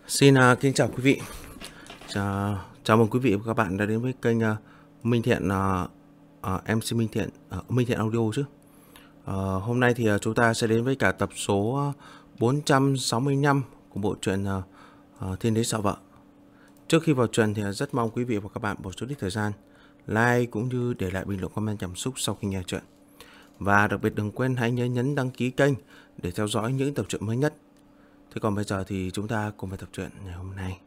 Xin kính chào quý vị. Chào mừng quý vị và các bạn đã đến với kênh Minh Thiện, MC Minh Thiện, Minh Thiện Audio chứ. Hôm nay thì chúng ta sẽ đến với cả tập số 465 của bộ truyện Thiên Đế Sợ Vợ. Trước khi vào truyện thì rất mong quý vị và các bạn bỏ chút ít thời gian like cũng như để lại bình luận comment cảm xúc sau khi nghe truyện. Và đặc biệt đừng quên hãy nhớ nhấn đăng ký kênh để theo dõi những tập truyện mới nhất. Thế còn bây giờ thì chúng ta cùng vào tập truyện ngày hôm nay.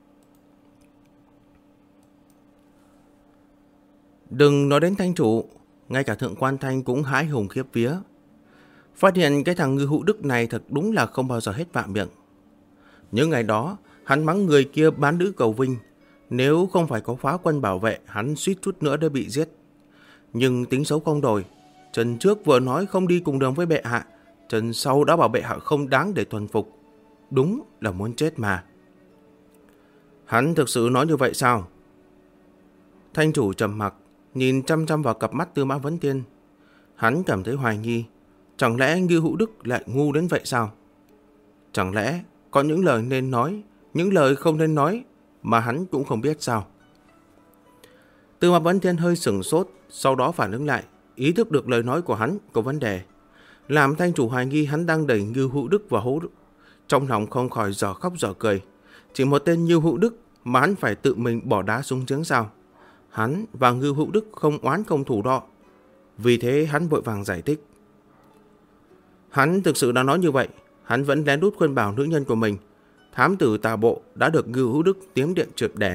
Đừng nói đến Thanh chủ, ngay cả Thượng Quan Thanh cũng hãi hùng khiếp vía. Phát hiện cái thằng Ngư Hữu Đức này thật đúng là không bao giờ hết vạ miệng. Những ngày đó, hắn mắng người kia bán nữ cầu vinh. Nếu không phải có phá quân bảo vệ, hắn suýt chút nữa đã bị giết. Nhưng tính xấu không đổi. Trần trước vừa nói không đi cùng đường với bệ hạ, Trần sau đã bảo bệ hạ không đáng để thuần phục. Đúng là muốn chết mà. Hắn thực sự nói như vậy sao? Thanh chủ trầm mặc, nhìn chăm chăm vào cặp mắt Tư Mã Vấn Tiên. Hắn cảm thấy hoài nghi. Chẳng lẽ Ngư Hữu Đức lại ngu đến vậy sao? Chẳng lẽ có những lời nên nói, những lời không nên nói mà hắn cũng không biết sao? Tư Mã Vấn Tiên hơi sửng sốt, sau đó phản ứng lại, ý thức được lời nói của hắn có vấn đề. Làm thanh chủ hoài nghi hắn đang đẩy Ngư Hữu Đức vào hố. Trong lòng không khỏi dở khóc dở cười. Chỉ một tên Ngưu Hữu Đức mà hắn phải tự mình bỏ đá xuống giếng sao? Hắn và Ngưu Hữu Đức không oán không thù đọ. Vì thế hắn vội vàng giải thích. Hắn thực sự đã nói như vậy. Hắn vẫn lén lút khuyên bảo nữ nhân của mình. Thám tử tà bộ đã được Ngưu Hữu Đức tiếm điện trượt đè.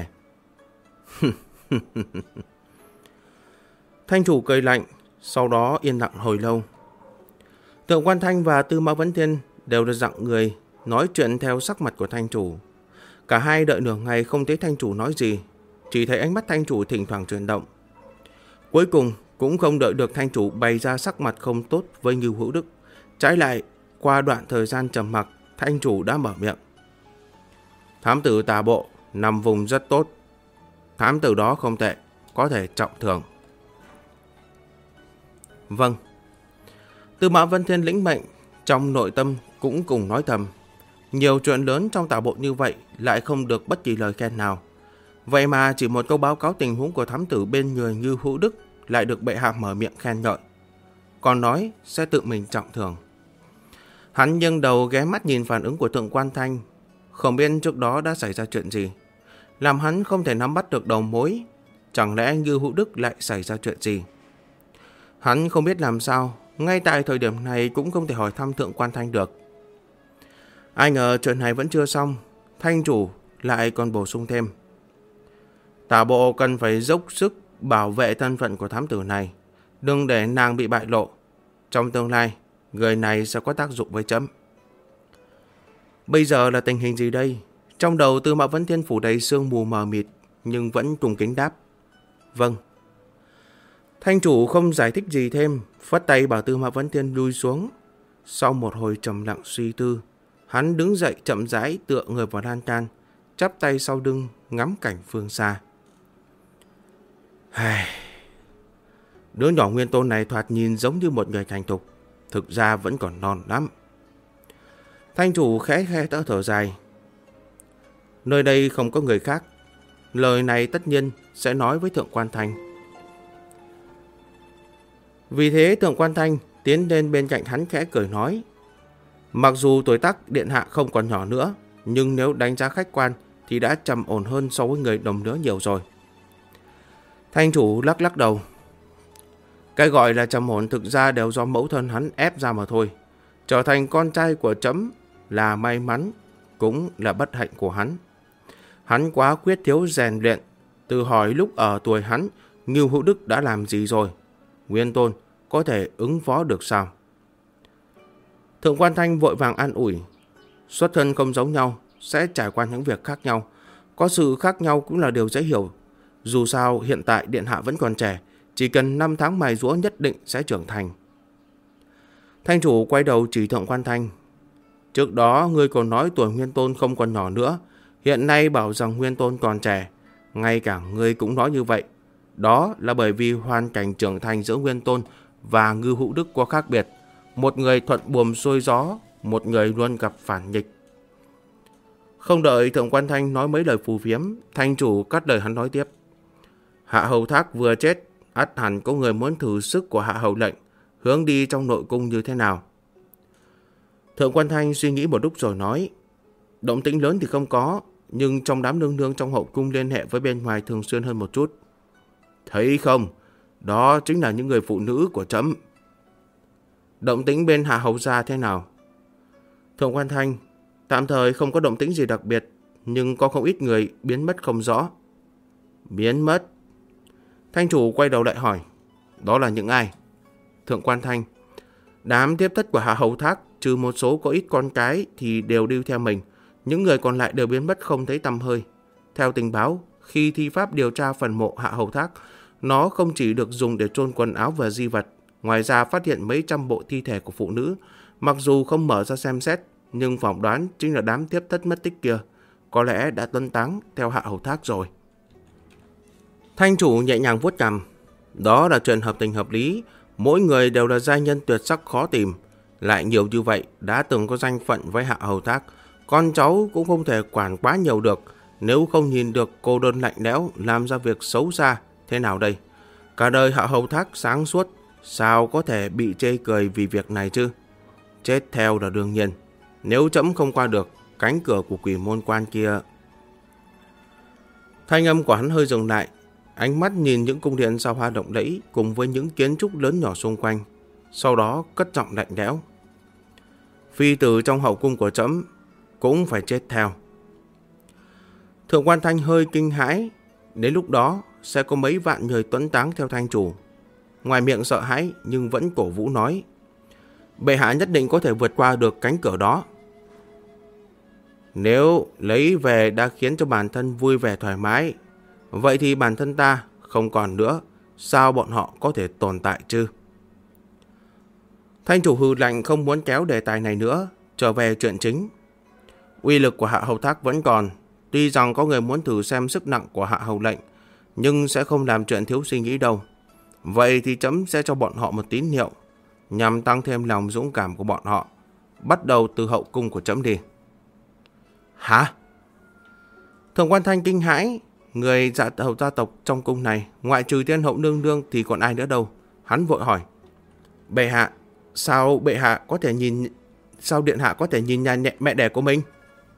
Thanh chủ cười lạnh, sau đó yên lặng hồi lâu. Thượng Quan Thanh và Tư Mã Vấn Thiên đều được dặn người nói chuyện theo sắc mặt của thanh chủ. Cả hai đợi nửa ngày không thấy thanh chủ nói gì, chỉ thấy ánh mắt thanh chủ thỉnh thoảng chuyển động. Cuối cùng cũng không đợi được thanh chủ bày ra sắc mặt không tốt với Ngưu Hữu Đức. Trái lại, qua đoạn thời gian trầm mặc, thanh chủ đã mở miệng. Thám tử tà bộ nằm vùng rất tốt. Thám tử đó không tệ, có thể trọng thưởng. Vâng. Tư Mã Vân Thiên lĩnh mệnh, trong nội tâm cũng cùng nói thầm. Nhiều chuyện lớn trong tà bộ như vậy lại không được bất kỳ lời khen nào. Vậy mà chỉ một câu báo cáo tình huống của thám tử bên người Ngưu Hữu Đức lại được bệ hạ mở miệng khen ngợi. Còn nói sẽ tự mình trọng thưởng. Hắn nghiêng đầu ghé mắt nhìn phản ứng của Thượng Quan Thanh. Không biết trước đó đã xảy ra chuyện gì, làm hắn không thể nắm bắt được đầu mối. Chẳng lẽ Ngưu Hữu Đức lại xảy ra chuyện gì? Hắn không biết làm sao, ngay tại thời điểm này cũng không thể hỏi thăm Thượng Quan Thanh được. Ai ngờ chuyện này vẫn chưa xong, thanh chủ lại còn bổ sung thêm. Tả bộ cần phải dốc sức bảo vệ thân phận của thám tử này, đừng để nàng bị bại lộ. Trong tương lai, người này sẽ có tác dụng với chấm. Bây giờ là tình hình gì đây? Trong đầu Tư Mã Vấn Thiên phủ đầy sương mù mờ mịt, nhưng vẫn cung kính đáp. Vâng. Thanh chủ không giải thích gì thêm, phất tay bảo Tư Mã Vấn Thiên lui xuống. Sau một hồi trầm lặng suy tư, hắn đứng dậy chậm rãi tựa người vào lan can, chắp tay sau lưng ngắm cảnh phương xa. Đứa nhỏ Nguyên Tôn này thoạt nhìn giống như một người thành thục, thực ra vẫn còn non lắm. Thanh chủ khẽ thở dài. Nơi đây không có người khác, lời này tất nhiên sẽ nói với Thượng Quan Thanh. Vì thế Thượng Quan Thanh tiến lên bên cạnh hắn khẽ cười nói. Mặc dù tuổi tác điện hạ không còn nhỏ nữa, nhưng nếu đánh giá khách quan thì đã trầm ổn hơn so với người đồng lứa nhiều rồi. Thanh chủ lắc lắc đầu. Cái gọi là trầm ổn thực ra đều do mẫu thân hắn ép ra mà thôi. Trở thành con trai của chấm là may mắn, cũng là bất hạnh của hắn. Hắn quá quyết thiếu rèn luyện. Từ hỏi lúc ở tuổi hắn, Ngưu Hữu Đức đã làm gì rồi? Nguyên Tôn có thể ứng phó được sao? Thượng Quan Thanh vội vàng an ủi. Xuất thân không giống nhau, sẽ trải qua những việc khác nhau. Có sự khác nhau cũng là điều dễ hiểu. Dù sao hiện tại điện hạ vẫn còn trẻ, chỉ cần 5 tháng mài giũa nhất định sẽ trưởng thành. Thanh chủ quay đầu chỉ Thượng Quan Thanh. Trước đó ngươi còn nói tuổi Nguyên Tôn không còn nhỏ nữa, hiện nay bảo rằng Nguyên Tôn còn trẻ. Ngay cả ngươi cũng nói như vậy. Đó là bởi vì hoàn cảnh trưởng thành giữa Nguyên Tôn và Ngưu Hữu Đức có khác biệt. Một người thuận buồm xuôi gió, một người luôn gặp phản nghịch. Không đợi Thượng Quan Thanh nói mấy lời phù phiếm, Thanh chủ cắt lời hắn nói tiếp. Hạ Hầu Thác vừa chết, ắt hẳn có người muốn thử sức của Hạ Hầu lệnh, hướng đi trong nội cung như thế nào. Thượng Quan Thanh suy nghĩ một lúc rồi nói, động tĩnh lớn thì không có, nhưng trong đám nương nương trong hậu cung liên hệ với bên ngoài thường xuyên hơn một chút. Thấy không, đó chính là những người phụ nữ của trẫm. Động tĩnh bên Hạ Hầu gia thế nào? Thượng Quan Thanh, tạm thời không có động tĩnh gì đặc biệt, nhưng có không ít người biến mất không rõ. Biến mất? Thanh chủ quay đầu lại hỏi, đó là những ai? Thượng Quan Thanh, đám tiếp thất của Hạ Hầu Thác, trừ một số có ít con cái thì đều đi theo mình, những người còn lại đều biến mất không thấy tăm hơi. Theo tình báo, khi thi pháp điều tra phần mộ Hạ Hầu Thác, nó không chỉ được dùng để chôn quần áo và di vật, ngoài ra phát hiện mấy trăm bộ thi thể của phụ nữ, mặc dù không mở ra xem xét, nhưng phỏng đoán chính là đám tiếp thất mất tích kia, có lẽ đã tuấn táng theo Hạ Hầu Thác rồi. Thanh chủ nhẹ nhàng vuốt cằm, đó là chuyện hợp tình hợp lý, mỗi người đều là giai nhân tuyệt sắc khó tìm, lại nhiều như vậy đã từng có danh phận với Hạ Hầu Thác, con cháu cũng không thể quản quá nhiều được, nếu không nhìn được cô đơn lạnh lẽo làm ra việc xấu xa, thế nào đây? Cả đời Hạ Hầu Thác sáng suốt, sao có thể bị chê cười vì việc này chứ? Chết theo là đương nhiên, nếu trẫm không qua được cánh cửa của Quỷ Môn Quan kia. Thanh âm của hắn hơi dừng lại, ánh mắt nhìn những cung điện sao hoa động lẫy cùng với những kiến trúc lớn nhỏ xung quanh, sau đó cất giọng lạnh lẽo. Phi tử trong hậu cung của trẫm cũng phải chết theo. Thượng Quan Thanh hơi kinh hãi, đến lúc đó sẽ có mấy vạn người tuấn táng theo thanh chủ. Ngoài miệng sợ hãi nhưng vẫn cổ vũ nói, bệ hạ nhất định có thể vượt qua được cánh cửa đó. Nếu lấy về đã khiến cho bản thân vui vẻ thoải mái, vậy thì bản thân ta không còn nữa, sao bọn họ có thể tồn tại chứ? Thanh chủ hừ lạnh không muốn kéo đề tài này nữa, trở về chuyện chính. Uy lực của Hạ Hầu Thác vẫn còn, tuy rằng có người muốn thử xem sức nặng của Hạ Hầu lệnh, nhưng sẽ không làm chuyện thiếu suy nghĩ đâu. Vậy thì trẫm sẽ cho bọn họ một tín hiệu, nhằm tăng thêm lòng dũng cảm của bọn họ. Bắt đầu từ hậu cung của trẫm đi. Hả? Thượng Quan Thanh kinh hãi, người dạ hầu gia tộc trong cung này, ngoại trừ Thiên Hậu nương nương thì còn ai nữa đâu. Hắn vội hỏi, bệ hạ, sao điện hạ có thể nhìn nhà mẹ đẻ của mình?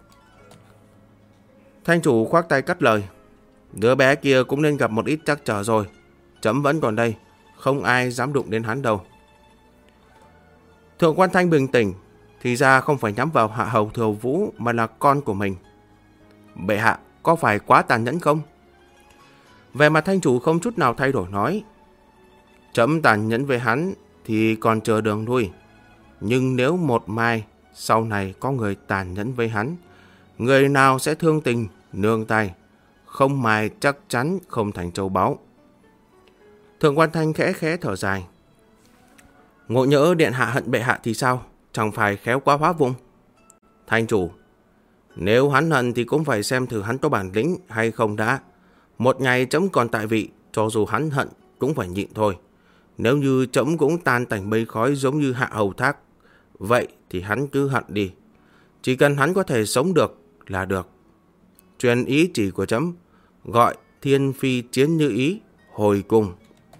Thanh chủ khoác tay cắt lời, đứa bé kia cũng nên gặp một ít trắc trở rồi, trẫm vẫn còn đây, không ai dám đụng đến hắn đâu. Thượng Quan Thanh bình tĩnh, thì ra không phải nhắm vào Hạ Hầu Thừa Vũ mà là con của mình. Bệ hạ, có phải quá tàn nhẫn không? Về mặt thanh chủ không chút nào thay đổi nói, trẫm tàn nhẫn với hắn thì còn chờ đường lui, nhưng nếu một mai sau này có người tàn nhẫn với hắn, người nào sẽ thương tình nương tay, không mai chắc chắn không thành châu báu. Thượng Quan Thanh khẽ khẽ thở dài, ngộ nhỡ điện hạ hận bệ hạ thì sao, chẳng phải khéo quá hóa vùng? Thanh chủ, nếu hắn hận thì cũng phải xem thử hắn có bản lĩnh hay không đã. Một ngày trẫm còn tại vị, cho dù hắn hận cũng phải nhịn thôi. Nếu như trẫm cũng tan tành mây khói giống như Hạ Hầu Thác, vậy thì hắn cứ hận đi. Chỉ cần hắn có thể sống được là được. Truyền ý chỉ của trẫm, gọi Thiên Phi Chiến Như Ý hồi cung.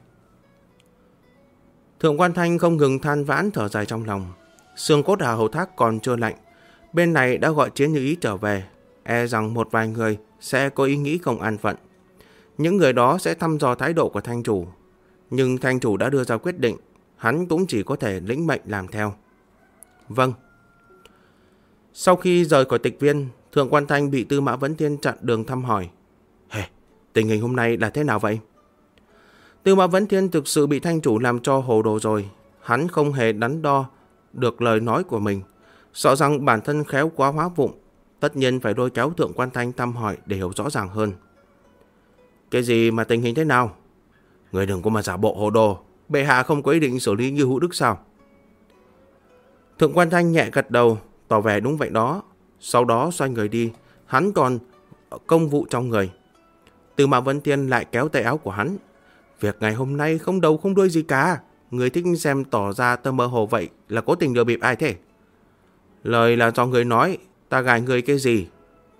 Thượng Quan Thanh không ngừng than vãn thở dài trong lòng. Xương cốt Hạ Hầu Thác còn chưa lạnh, bên này đã gọi Chiến Như Ý trở về, e rằng một vài người sẽ có ý nghĩ không an phận. Những người đó sẽ thăm dò thái độ của thanh chủ, nhưng thanh chủ đã đưa ra quyết định, hắn cũng chỉ có thể lĩnh mệnh làm theo. Vâng. Sau khi rời khỏi tịch viên, Thượng Quan Thanh bị Tư Mã Vấn Thiên chặn đường thăm hỏi. Tình hình hôm nay là thế nào vậy? Tư Mã Vấn Thiên thực sự bị thanh chủ làm cho hồ đồ rồi. Hắn không hề đắn đo được lời nói của mình, sợ rằng bản thân khéo quá hóa vụng, tất nhiên phải lôi kéo Thượng Quan Thanh thăm hỏi để hiểu rõ ràng hơn. Cái gì mà tình hình thế nào? Người đừng có mà giả bộ hồ đồ, bệ hạ không có ý định xử lý Ngưu Hữu Đức sao? Thượng Quan Thanh nhẹ gật đầu, tỏ vẻ đúng vậy đó. Sau đó xoay người đi, hắn còn công vụ trong người. Tư Mã Vấn Thiên lại kéo tay áo của hắn. Việc ngày hôm nay không đầu không đuôi gì cả. Người thích xem tỏ ra tơ mơ hồ vậy là cố tình lừa bịp ai thế? Lời là do người nói, ta gài người cái gì?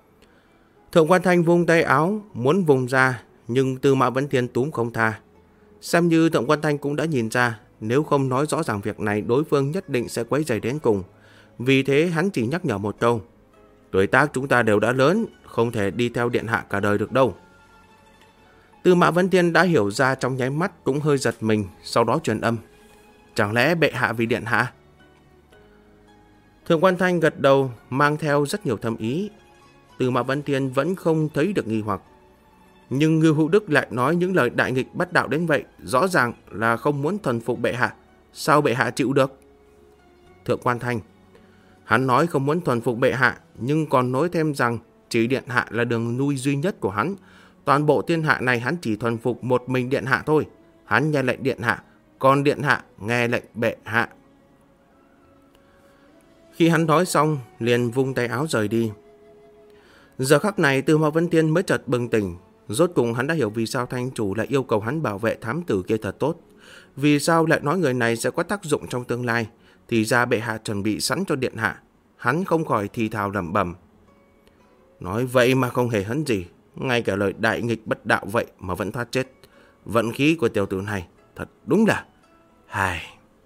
Thượng quan Thanh vung tay áo, muốn vùng ra, nhưng Tư Mã Vấn Thiên túm không tha. Xem như Thượng quan Thanh cũng đã nhìn ra, nếu không nói rõ ràng việc này, đối phương nhất định sẽ quấy rầy đến cùng. Vì thế hắn chỉ nhắc nhở một câu: tuổi tác chúng ta đều đã lớn, không thể đi theo điện hạ cả đời được đâu. Tư Mã Vấn Thiên đã hiểu ra trong nháy mắt, cũng hơi giật mình, sau đó truyền âm: chẳng lẽ bệ hạ vì điện hạ? Thượng quan Thanh gật đầu, mang theo rất nhiều thâm ý. Tư Mã Vấn Thiên vẫn không thấy được nghi hoặc. Nhưng Ngưu Hữu Đức lại nói những lời đại nghịch bất đạo đến vậy, rõ ràng là không muốn thuần phục bệ hạ. Sao bệ hạ chịu được? Thượng quan Thanh: hắn nói không muốn thuần phục bệ hạ, nhưng còn nói thêm rằng chỉ điện hạ là đường nuôi duy nhất của hắn. Toàn bộ thiên hạ này hắn chỉ thuần phục một mình điện hạ thôi. Hắn nghe lệnh điện hạ, còn điện hạ nghe lệnh bệ hạ. Khi hắn nói xong, liền vung tay áo rời đi. Giờ khắc này Tư Mã Vấn Thiên mới chợt bừng tỉnh. Rốt cùng hắn đã hiểu vì sao Thanh chủ lại yêu cầu hắn bảo vệ thám tử kia thật tốt. Vì sao lại nói người này sẽ có tác dụng trong tương lai. Thì ra bệ hạ chuẩn bị sẵn cho điện hạ. Hắn không khỏi thì thào lẩm bẩm: nói vậy mà không hề hấn gì, ngay cả lời đại nghịch bất đạo vậy mà vẫn thoát chết. Vận khí của tiểu tử này thật đúng là hài.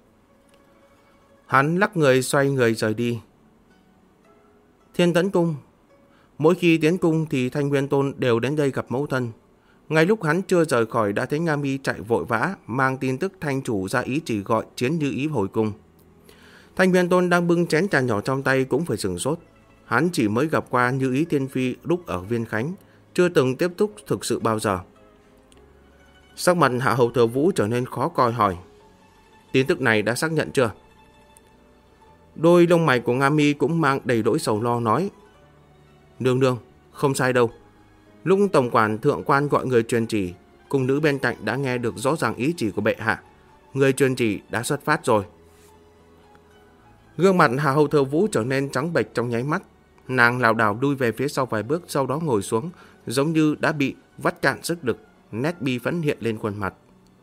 Hắn lắc người xoay người rời đi. Thiên Tấn Cung. Mỗi khi tiến cung thì Thanh Nguyên Tôn đều đến đây gặp mẫu thân. Ngay lúc hắn chưa rời khỏi đã thấy Nga Mi chạy vội vã mang tin tức Thanh chủ ra ý chỉ gọi Chiến Như Ý hồi cung. Thanh Nguyên Tôn đang bưng chén trà nhỏ trong tay cũng phải sửng sốt. Hắn chỉ mới gặp qua Như Ý Thiên Phi lúc ở Viên Khánh, chưa từng tiếp xúc thực sự bao giờ. Sắc mặt Hạ Hầu Thừa Vũ trở nên khó coi, hỏi: tin tức này đã xác nhận chưa? Đôi lông mày của Nga Mi cũng mang đầy nỗi sầu lo, nói: nương nương, không sai đâu. Lúc tổng quản thượng quan gọi người truyền chỉ, cung nữ bên cạnh đã nghe được rõ ràng ý chỉ của bệ hạ. Người truyền chỉ đã xuất phát rồi. Gương mặt Hạ Hầu Thừa Vũ trở nên trắng bệch trong nháy mắt. Nàng lảo đảo lui về phía sau vài bước, sau đó ngồi xuống, giống như đã bị vắt cạn sức lực, nét bi phẫn hiện lên khuôn mặt.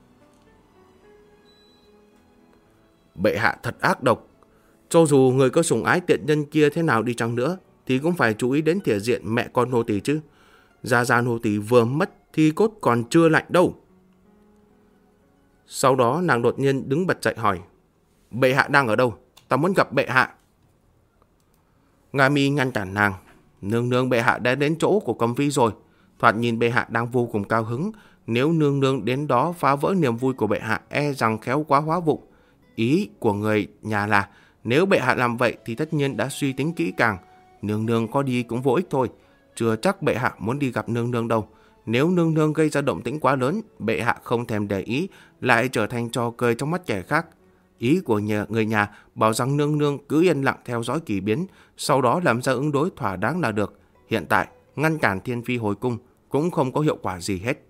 Bệ hạ thật ác độc. Cho dù người có sủng ái tiện nhân kia thế nào đi chăng nữa, thì cũng phải chú ý đến thể diện mẹ con nô tỳ chứ. Gia nô tỳ vừa mất thì cốt còn chưa lạnh đâu. Sau đó nàng đột nhiên đứng bật dậy hỏi: bệ hạ đang ở đâu? Ta muốn gặp bệ hạ. Nga Mi ngăn cản nàng: nương nương, bệ hạ đã đến chỗ của Cầm Phi rồi. Thoạt nhìn bệ hạ đang vô cùng cao hứng. Nếu nương nương đến đó phá vỡ niềm vui của bệ hạ, e rằng khéo quá hóa vụng. Ý của người nhà là nếu bệ hạ làm vậy thì tất nhiên đã suy tính kỹ càng. Nương nương có đi cũng vô ích thôi. Chưa chắc bệ hạ muốn đi gặp nương nương đâu. Nếu nương nương gây ra động tĩnh quá lớn, bệ hạ không thèm để ý, lại trở thành trò cười trong mắt kẻ khác. Ý của người nhà bảo rằng nương nương cứ yên lặng theo dõi kỳ biến, sau đó làm ra ứng đối thỏa đáng là được. Hiện tại ngăn cản Thiên Phi hồi cung cũng không có hiệu quả gì hết.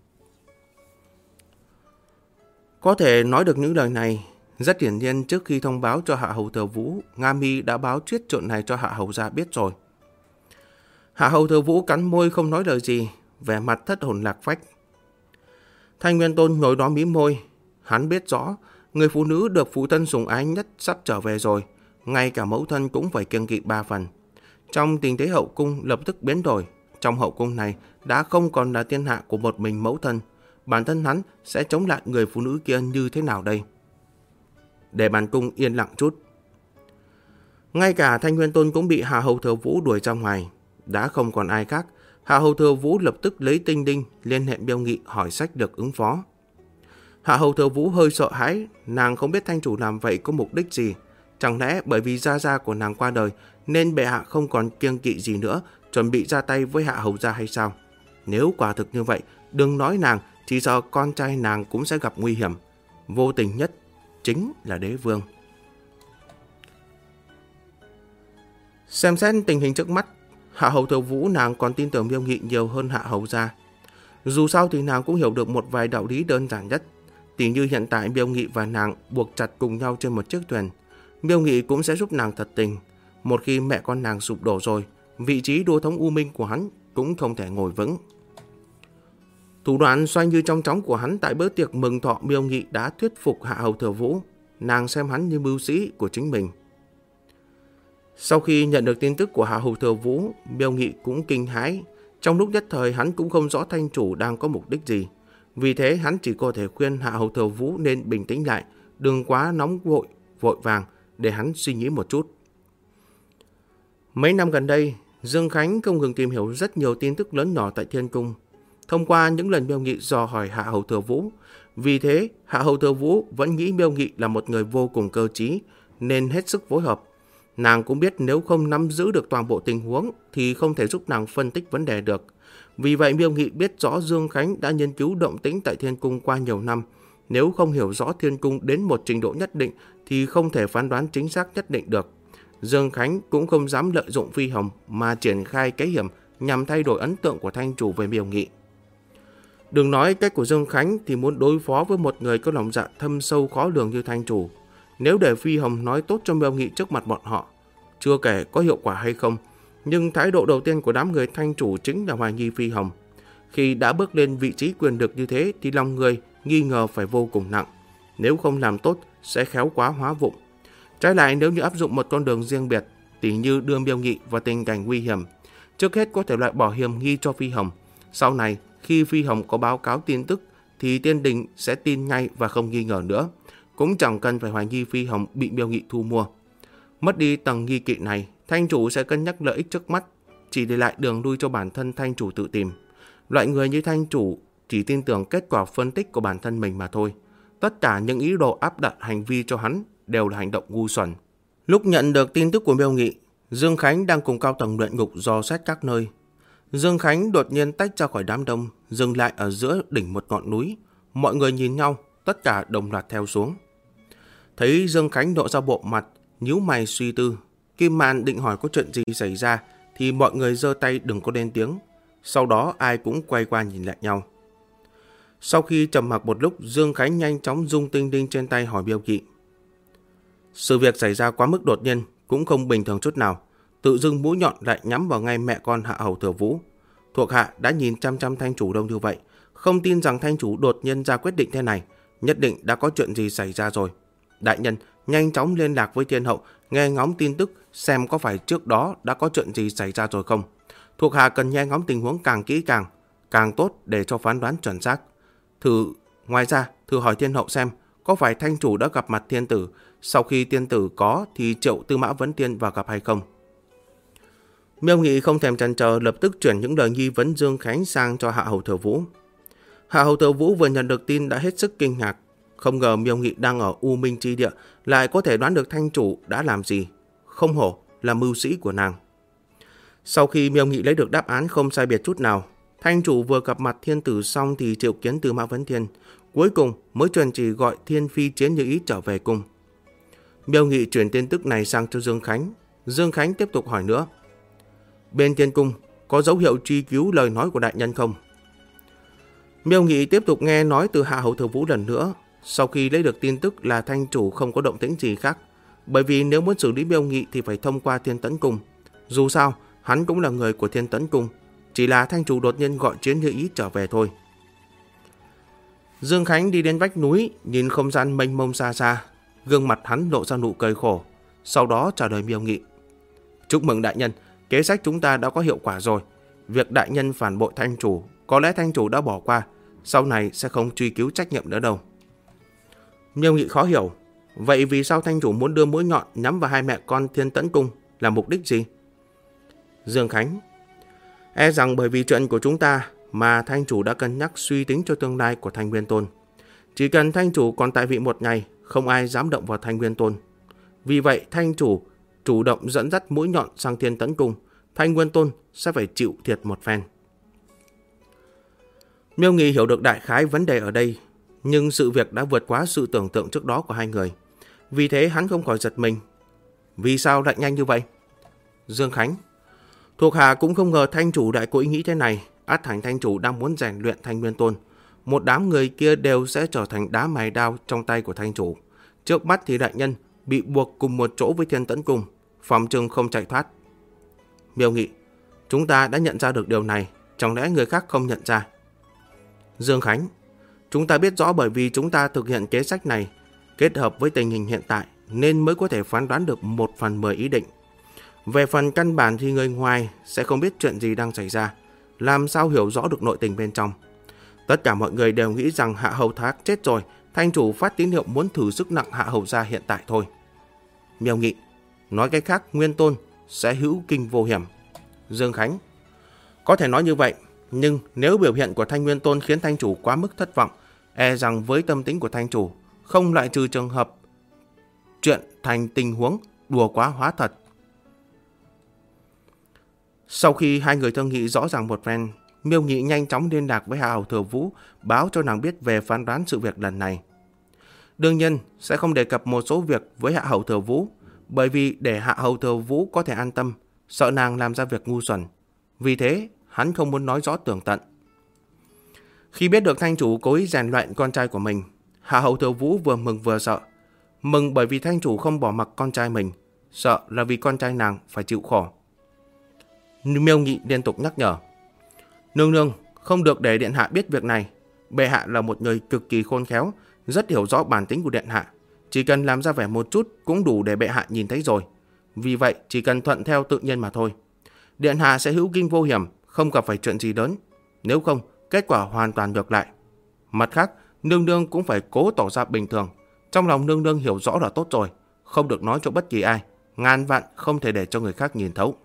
Có thể nói được những lời này, rất hiển nhiên trước khi thông báo cho Hạ Hầu Thừa Vũ, Nga Mi đã báo chuyết chuyện này cho Hạ Hầu gia biết rồi. Hạ Hầu Thừa Vũ cắn môi không nói lời gì, vẻ mặt thất hồn lạc phách. Thanh Nguyên Tôn ngồi đó mím môi. Hắn biết rõ người phụ nữ được phụ thân sủng ái nhất sắp trở về rồi, ngay cả mẫu thân cũng phải kiêng kỵ 3 phần. Trong tình thế hậu cung lập tức biến đổi. Trong hậu cung này đã không còn là thiên hạ của một mình mẫu thân. Bản thân hắn sẽ chống lại người phụ nữ kia như thế nào đây? Để bản cung yên lặng chút. Ngay cả Thanh Nguyên Tôn cũng bị Hạ Hầu Thừa Vũ đuổi ra ngoài. Đã không còn ai khác, Hạ Hầu Thừa Vũ lập tức lấy Tinh Đinh liên hệ Miêu Nghị hỏi sách được ứng phó. Hạ Hầu Thừa Vũ hơi sợ hãi, nàng không biết thanh chủ làm vậy có mục đích gì. Chẳng lẽ bởi vì gia của nàng qua đời nên bệ hạ không còn kiêng kỵ gì nữa, chuẩn bị ra tay với Hạ Hầu gia hay sao? Nếu quả thực như vậy, đừng nói nàng, chỉ sợ con trai nàng cũng sẽ gặp nguy hiểm. Vô tình nhất chính là đế vương. Xem xét tình hình trước mắt, Hạ Hầu Thừa Vũ nàng còn tin tưởng Miêu Nghị nhiều hơn Hạ Hầu gia. Dù sao thì nàng cũng hiểu được một vài đạo lý đơn giản nhất. Tỉ như hiện tại Miêu Nghị và nàng buộc chặt cùng nhau trên một chiếc thuyền, Miêu Nghị cũng sẽ giúp nàng thật tình. Một khi mẹ con nàng sụp đổ rồi, vị trí đô thống U Minh của hắn cũng không thể ngồi vững. Thủ đoạn xoay như trong chóng của hắn tại bữa tiệc mừng thọ Miêu Nghị đã thuyết phục Hạ Hầu Thừa Vũ. Nàng xem hắn như mưu sĩ của chính mình. Sau khi nhận được tin tức của Hạ Hầu Thừa Vũ, Miêu Nghị cũng kinh hãi. Trong lúc nhất thời hắn cũng không rõ Thanh chủ đang có mục đích gì. Vì thế hắn chỉ có thể khuyên Hạ Hầu Thừa Vũ nên bình tĩnh lại, đừng quá nóng vội vàng để hắn suy nghĩ một chút. Mấy năm gần đây, Dương Khánh không ngừng tìm hiểu rất nhiều tin tức lớn nhỏ tại Thiên Cung. Thông qua những lần Miêu Nghị dò hỏi Hạ Hầu Thừa Vũ, vì thế Hạ Hầu Thừa Vũ vẫn nghĩ Miêu Nghị là một người vô cùng cơ trí nên hết sức phối hợp. Nàng cũng biết nếu không nắm giữ được toàn bộ tình huống thì không thể giúp nàng phân tích vấn đề được. Vì vậy Miêu Nghị biết rõ Dương Khánh đã nghiên cứu động tĩnh tại Thiên Cung qua nhiều năm. Nếu không hiểu rõ Thiên Cung đến một trình độ nhất định thì không thể phán đoán chính xác nhất định được. Dương Khánh cũng không dám lợi dụng Phi Hồng mà triển khai kế hiểm nhằm thay đổi ấn tượng của Thanh chủ về Miêu Nghị. Đừng nói cách của Dương Khánh thì muốn đối phó với một người có lòng dạ thâm sâu khó lường như Thanh chủ. Nếu để Phi Hồng nói tốt cho Miêu Nghị trước mặt bọn họ, chưa kể có hiệu quả hay không, nhưng thái độ đầu tiên của đám người Thanh chủ chính là hoài nghi Phi Hồng. Khi đã bước lên vị trí quyền lực như thế thì lòng người nghi ngờ phải vô cùng nặng. Nếu không làm tốt sẽ khéo quá hóa vụng. Trái lại nếu như áp dụng một con đường riêng biệt, tỉ như đưa Miêu Nghị vào tình cảnh nguy hiểm, trước hết có thể loại bỏ hiểm nghi cho Phi Hồng. Sau này khi Phi Hồng có báo cáo tin tức thì Tiên Đình sẽ tin ngay và không nghi ngờ nữa. Cũng chẳng cần phải hoài nghi Phi Hồng bị Miêu Nghị thu mua. Mất đi tầng nghi kỵ này, Thanh chủ sẽ cân nhắc lợi ích trước mắt, chỉ để lại đường lui cho bản thân Thanh chủ tự tìm. Loại người như Thanh chủ chỉ tin tưởng kết quả phân tích của bản thân mình mà thôi. Tất cả những ý đồ áp đặt hành vi cho hắn đều là hành động ngu xuẩn. Lúc nhận được tin tức của Miêu Nghị, Dương Khánh đang cùng cao tầng luyện ngục dò xét các nơi. Dương Khánh đột nhiên tách ra khỏi đám đông, dừng lại ở giữa đỉnh một ngọn núi. Mọi người nhìn nhau, tất cả đồng loạt theo xuống. Thấy Dương Khánh lộ ra bộ mặt, nhíu mày suy tư. Kim Mạn định hỏi có chuyện gì xảy ra thì mọi người giơ tay đừng có lên tiếng. Sau đó ai cũng quay qua nhìn lại nhau. Sau khi trầm mặc một lúc, Dương Khánh nhanh chóng rung tinh đinh trên tay hỏi Miêu Nghị. Sự việc xảy ra quá mức đột nhiên, cũng không bình thường chút nào. Tự dưng mũi nhọn lại nhắm vào ngay mẹ con Hạ Hầu Thừa Vũ. Thuộc hạ đã nhìn chăm chăm Thanh chủ đông như vậy, không tin rằng Thanh chủ đột nhiên ra quyết định thế này, nhất định đã có chuyện gì xảy ra rồi. Đại nhân nhanh chóng liên lạc với Thiên Hậu, nghe ngóng tin tức xem có phải trước đó đã có chuyện gì xảy ra rồi không. Thuộc hạ cần nghe ngóng tình huống càng kỹ càng tốt để cho phán đoán chuẩn xác. Ngoài ra thử hỏi Thiên Hậu xem có phải Thanh chủ đã gặp mặt Thiên tử, sau khi Thiên tử có thì triệu Tư Mã Vấn Tiên vào gặp hay không. Miêu Nghị không thèm chần chờ, lập tức chuyển những lời nghi vấn Dương Khánh sang cho Hạ Hầu Thừa Vũ. Hạ Hầu Thừa Vũ vừa nhận được tin đã hết sức kinh ngạc. Không ngờ Miêu Nghị đang ở U Minh Chi Địa lại có thể đoán được Thanh chủ đã làm gì. Không hổ là mưu sĩ của nàng. Sau khi Miêu Nghị lấy được đáp án không sai biệt chút nào, Thanh chủ vừa gặp mặt Thiên tử xong thì triệu kiến Tư Mã Vấn Thiên, cuối cùng mới truyền chỉ gọi Thiên Phi Chiến Như Ý trở về cung. Miêu Nghị chuyển tin tức này sang cho Dương Khánh. Dương Khánh tiếp tục hỏi nữa. Bên Thiên Cung có dấu hiệu truy cứu lời nói của đại nhân không? Miêu Nghị tiếp tục nghe nói từ Hạ Hầu Thừa Vũ lần nữa. Sau khi lấy được tin tức là Thanh chủ không có động tĩnh gì khác, bởi vì nếu muốn xử lý Miêu Nghị thì phải thông qua Thiên Tấn Cung. Dù sao hắn cũng là người của Thiên Tấn Cung, chỉ là Thanh chủ đột nhiên gọi Chiến Như Ý trở về thôi. Dương Khánh đi đến vách núi, nhìn không gian mênh mông xa xa, gương mặt hắn lộ ra nụ cười khổ, sau đó trả lời Miêu Nghị. Chúc mừng đại nhân, kế sách chúng ta đã có hiệu quả rồi. Việc đại nhân phản bội Thanh chủ, có lẽ Thanh chủ đã bỏ qua, sau này sẽ không truy cứu trách nhiệm nữa đâu. Miêu Nghị khó hiểu, vậy vì sao Thanh chủ muốn đưa mũi nhọn nhắm vào hai mẹ con Thiên Tấn Cung, là mục đích gì? Dương Khánh, e rằng bởi vì chuyện của chúng ta mà Thanh chủ đã cân nhắc suy tính cho tương lai của Thanh Nguyên Tôn. Chỉ cần Thanh chủ còn tại vị một ngày, không ai dám động vào Thanh Nguyên Tôn. Vì vậy Thanh chủ chủ động dẫn dắt mũi nhọn sang Thiên Tấn Cung, Thanh Nguyên Tôn sẽ phải chịu thiệt một phen. Miêu Nghị hiểu được đại khái vấn đề ở đây, nhưng sự việc đã vượt quá sự tưởng tượng trước đó của hai người. Vì thế hắn không khỏi giật mình. Vì sao lại nhanh như vậy? Dương Khánh, thuộc hạ cũng không ngờ Thanh chủ lại có ý nghĩ thế này. Át thành Thanh chủ đang muốn rèn luyện Thanh Nguyên Tôn. Một đám người kia đều sẽ trở thành đá mài đao trong tay của Thanh chủ. Trước mắt thì đại nhân bị buộc cùng một chỗ với Thiên Tấn Cung, phòng trừng không chạy thoát. Miêu Nghị, chúng ta đã nhận ra được điều này, chẳng lẽ người khác không nhận ra? Dương Khánh, chúng ta biết rõ bởi vì chúng ta thực hiện kế sách này, kết hợp với tình hình hiện tại nên mới có thể phán đoán được 1/10 ý định. Về phần căn bản thì người ngoài sẽ không biết chuyện gì đang xảy ra. làm sao hiểu rõ được nội tình bên trong. Tất cả mọi người đều nghĩ rằng Hạ Hầu Thác chết rồi, thành chủ phát tín hiệu muốn thử sức nặng Hạ Hầu gia hiện tại thôi. Miêu Nghị: nói cách khác, Nguyên Tôn sẽ hữu kinh vô hiểm. Dương Khánh: có thể nói như vậy, nhưng nếu biểu hiện của Thanh Nguyên Tôn khiến Thanh chủ quá mức thất vọng, e rằng với tâm tính của Thanh chủ, không loại trừ trường hợp chuyện thành tình huống đùa quá hóa thật. Sau khi hai người thương nghị rõ ràng một phen, Miêu Nghị nhanh chóng liên lạc với Hạ Hầu Thừa Vũ, báo cho nàng biết về phán đoán sự việc lần này. Đương nhiên sẽ không đề cập một số việc với Hạ Hầu Thừa Vũ, bởi vì để Hạ Hầu Thừa Vũ có thể an tâm, sợ nàng làm ra việc ngu xuẩn. Vì thế, hắn không muốn nói rõ tường tận. Khi biết được Thanh chủ cố ý rèn luyện con trai của mình, Hạ Hầu Thừa Vũ vừa mừng vừa sợ. Mừng bởi vì Thanh chủ không bỏ mặc con trai mình, sợ là vì con trai nàng phải chịu khổ. Miêu Nghị liên tục nhắc nhở: nương nương, không được để điện hạ biết việc này. Bệ hạ là một người cực kỳ khôn khéo, rất hiểu rõ bản tính của điện hạ. Chỉ cần làm ra vẻ một chút cũng đủ để bệ hạ nhìn thấy rồi. Vì vậy chỉ cần thuận theo tự nhiên mà thôi. Điện hạ sẽ hữu kinh vô hiểm, không gặp phải chuyện gì lớn. Nếu không, kết quả hoàn toàn ngược lại. Mặt khác, nương nương cũng phải cố tỏ ra bình thường. Trong lòng nương nương hiểu rõ là tốt rồi, không được nói cho bất kỳ ai. Ngàn vạn không thể để cho người khác nhìn thấu.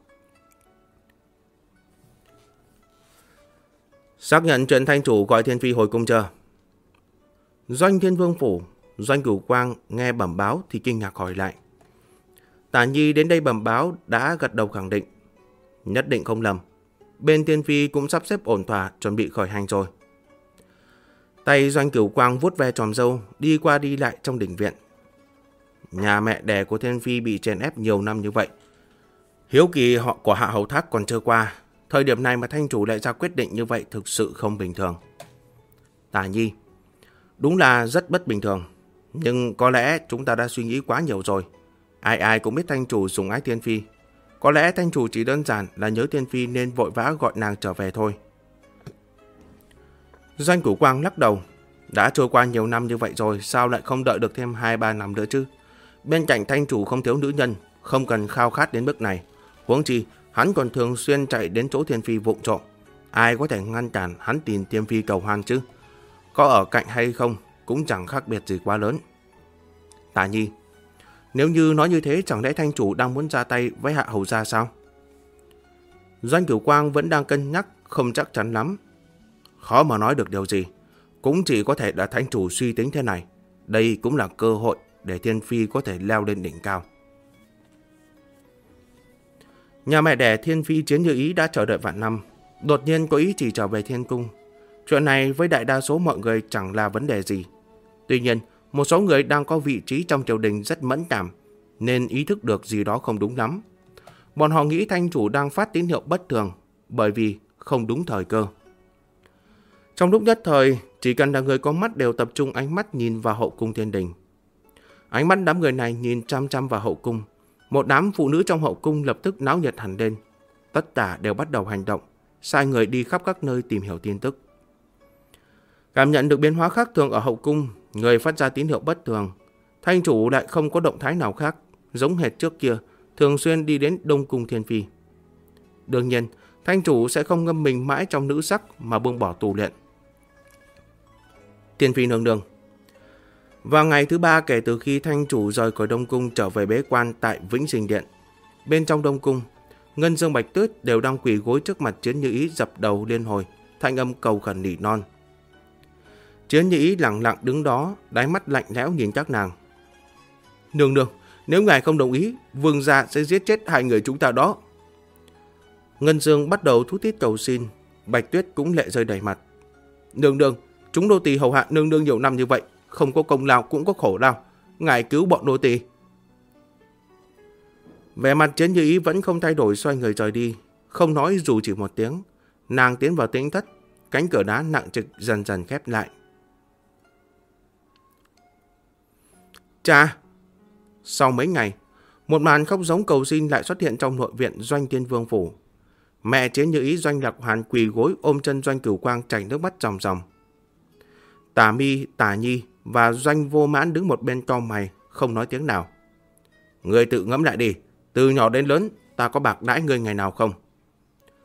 Xác nhận chuyện Thanh chủ gọi Thiên Phi hồi cung chưa? Doanh Thiên Vương phủ, Doanh Cửu Quang nghe bẩm báo thì kinh ngạc hỏi lại. Tả Nhi đến đây bẩm báo đã gật đầu khẳng định. Nhất định không lầm. Bên Thiên Phi cũng sắp xếp ổn thỏa, chuẩn bị khởi hành rồi. Tay Doanh Cửu Quang vuốt ve tròm râu, đi qua đi lại trong đình viện. Nhà mẹ đẻ của Thiên Phi bị chèn ép nhiều năm như vậy. Hiếu kỳ họ của Hạ Hầu Thác còn chưa qua. Thời điểm này mà Thanh chủ lại ra quyết định như vậy thực sự không bình thường. Tả Nhi: đúng là rất bất bình thường. Nhưng có lẽ chúng ta đã suy nghĩ quá nhiều rồi. Ai ai cũng biết Thanh chủ sủng ái Thiên Phi. Có lẽ Thanh chủ chỉ đơn giản là nhớ Thiên Phi nên vội vã gọi nàng trở về thôi. Doanh Cửu Quang lắc đầu. Đã trôi qua nhiều năm như vậy rồi, sao lại không đợi được thêm 2-3 năm nữa chứ? Bên cạnh Thanh chủ không thiếu nữ nhân, không cần khao khát đến mức này. Huống chi hắn còn thường xuyên chạy đến chỗ Thiên Phi vụng trộm. Ai có thể ngăn cản hắn tìm Thiên Phi cầu hoan chứ? Có ở cạnh hay không cũng chẳng khác biệt gì quá lớn. Tả Nhi: nếu như nói như thế, chẳng lẽ Thanh chủ đang muốn ra tay với Hạ Hầu gia sao? Doanh Cửu Quang vẫn đang cân nhắc, không chắc chắn lắm. Khó mà nói được điều gì. Cũng chỉ có thể là Thanh chủ suy tính thế này. Đây cũng là cơ hội để Thiên Phi có thể leo lên đỉnh cao. Nhà mẹ đẻ Thiên Phi Chiến Như Ý đã chờ đợi vạn năm, đột nhiên có ý chỉ trở về Thiên Cung. Chuyện này với đại đa số mọi người chẳng là vấn đề gì. Tuy nhiên, một số người đang có vị trí trong triều đình rất mẫn cảm, nên ý thức được gì đó không đúng lắm. Bọn họ nghĩ Thanh chủ đang phát tín hiệu bất thường, bởi vì không đúng thời cơ. Trong lúc nhất thời, chỉ cần là người có mắt đều tập trung ánh mắt nhìn vào hậu cung thiên đình. Ánh mắt đám người này nhìn chăm chăm vào hậu cung. Một đám phụ nữ trong hậu cung lập tức náo nhiệt hẳn lên. Tất cả đều bắt đầu hành động, sai người đi khắp các nơi tìm hiểu tin tức. Cảm nhận được biến hóa khác thường ở hậu cung, người phát ra tín hiệu bất thường. Thanh chủ lại không có động thái nào khác, giống hệt trước kia, thường xuyên đi đến Đông Cung Thiên Phi. Đương nhiên, Thanh chủ sẽ không ngâm mình mãi trong nữ sắc mà buông bỏ tu luyện. Thiên Phi nương nương. Vào ngày thứ 3 kể từ khi Thanh chủ rời khỏi Đông Cung trở về bế quan tại Vĩnh Sinh Điện, bên trong Đông Cung, Ngân Dương Bạch Tuyết đều đang quỳ gối trước mặt Chiến Như Ý dập đầu liên hồi, thanh âm cầu khẩn nỉ non. Chiến Như Ý lặng lặng đứng đó, đáy mắt lạnh lẽo nhìn các nàng. Nương nương, nếu ngài không đồng ý, vương gia sẽ giết chết hai người chúng ta đó. Ngân Dương bắt đầu thút thít cầu xin, Bạch Tuyết cũng lệ rơi đầy mặt. Nương nương, chúng nô tỳ hầu hạ nương nương nhiều năm như vậy, không có công lao cũng có khổ lao, ngài cứu bọn nô tỳ. Vẻ mặt Chiến Như Ý vẫn không thay đổi, xoay người rời đi, không nói dù chỉ một tiếng. Nàng tiến vào tĩnh thất, cánh cửa đá nặng trịch dần dần khép lại. Cha! Sau mấy ngày, một màn khóc giống cầu xin lại xuất hiện trong nội viện Doanh Thiên Vương phủ. Mẹ Chiến Như Ý Doanh Lạc Hoàn quỳ gối ôm chân Doanh Cửu Quang chảy nước mắt ròng ròng. Tả Mi, Tả Nhi và Doanh Vô Mãn đứng một bên cau mày, không nói tiếng nào. Ngươi tự ngẫm lại đi, từ nhỏ đến lớn ta có bạc đãi ngươi ngày nào không?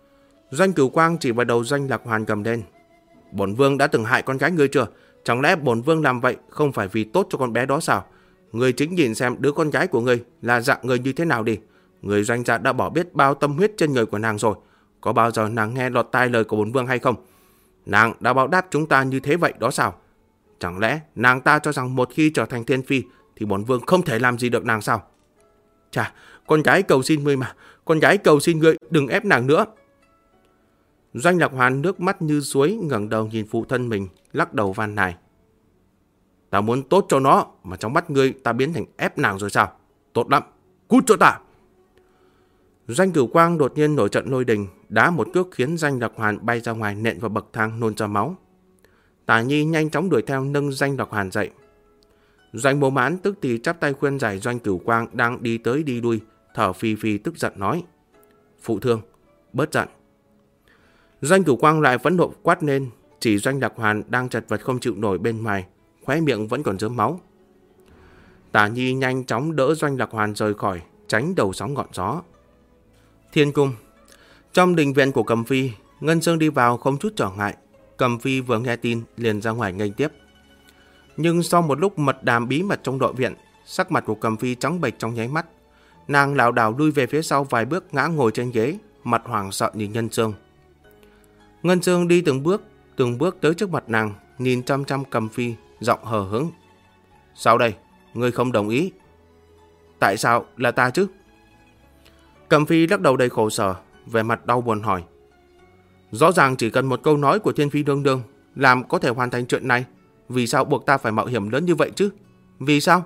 Doanh Cửu Quang chỉ vào đầu Doanh Lạc Hoàn gầm lên. Bổn vương đã từng hại con gái ngươi chưa? Chẳng lẽ bổn vương làm vậy không phải vì tốt cho con bé đó sao? Ngươi chính nhìn xem đứa con gái của ngươi là dạng người như thế nào đi. Người Doanh gia đã bỏ biết bao tâm huyết trên người của nàng rồi. Có bao giờ nàng nghe lọt tai lời của bổn vương hay không? Nàng đã báo đáp chúng ta như thế vậy đó sao? Chẳng lẽ nàng ta cho rằng một khi trở thành thiên phi thì bổn vương không thể làm gì được nàng sao? Chà, con gái cầu xin ngươi mà, con gái cầu xin ngươi đừng ép nàng nữa. Doanh Lạc Hoàn nước mắt như suối ngẩng đầu nhìn phụ thân mình, lắc đầu van nài. Ta muốn tốt cho nó mà trong mắt ngươi ta biến thành ép nàng rồi sao? Tốt lắm, cút cho ta. Doanh Cửu Quang đột nhiên nổi trận lôi đình, đá một cước khiến Doanh Lạc Hoàn bay ra ngoài nện vào bậc thang nôn ra máu. Tả Nhi nhanh chóng đuổi theo nâng Doanh Lạc Hoàn dậy. Doanh Bố Mãn tức thì chắp tay khuyên giải Doanh Cửu Quang đang đi tới đi lui, thở phì phì tức giận nói. Phụ thương, bớt giận. Doanh Cửu Quang lại phẫn nộ quát lên, chỉ Doanh Lạc Hoàn đang chật vật không chịu nổi bên ngoài, khóe miệng vẫn còn rớm máu. Tả Nhi nhanh chóng đỡ Doanh Lạc Hoàn rời khỏi, tránh đầu sóng ngọn gió. Thiên cung. Trong đình viện của Cầm Phi, Ngân Sương đi vào không chút trở ngại. Cầm Phi vừa nghe tin liền ra ngoài nghênh tiếp. Nhưng sau một lúc mật đàm bí mật trong đội viện, sắc mặt của Cầm Phi trắng bệch trong nháy mắt. Nàng lảo đảo lui về phía sau vài bước ngã ngồi trên ghế, mặt hoảng sợ nhìn Ngân Sương. Ngân Sương đi từng bước tới trước mặt nàng, nhìn chăm chăm Cầm Phi, giọng hờ hững. Sao đây? Ngươi không đồng ý? Tại sao là ta chứ? Cầm Phi lắc đầu đầy khổ sở, vẻ mặt đau buồn hỏi. Rõ ràng chỉ cần một câu nói của Thiên Phi đương đương làm có thể hoàn thành chuyện này. Vì sao buộc ta phải mạo hiểm lớn như vậy chứ? Vì sao?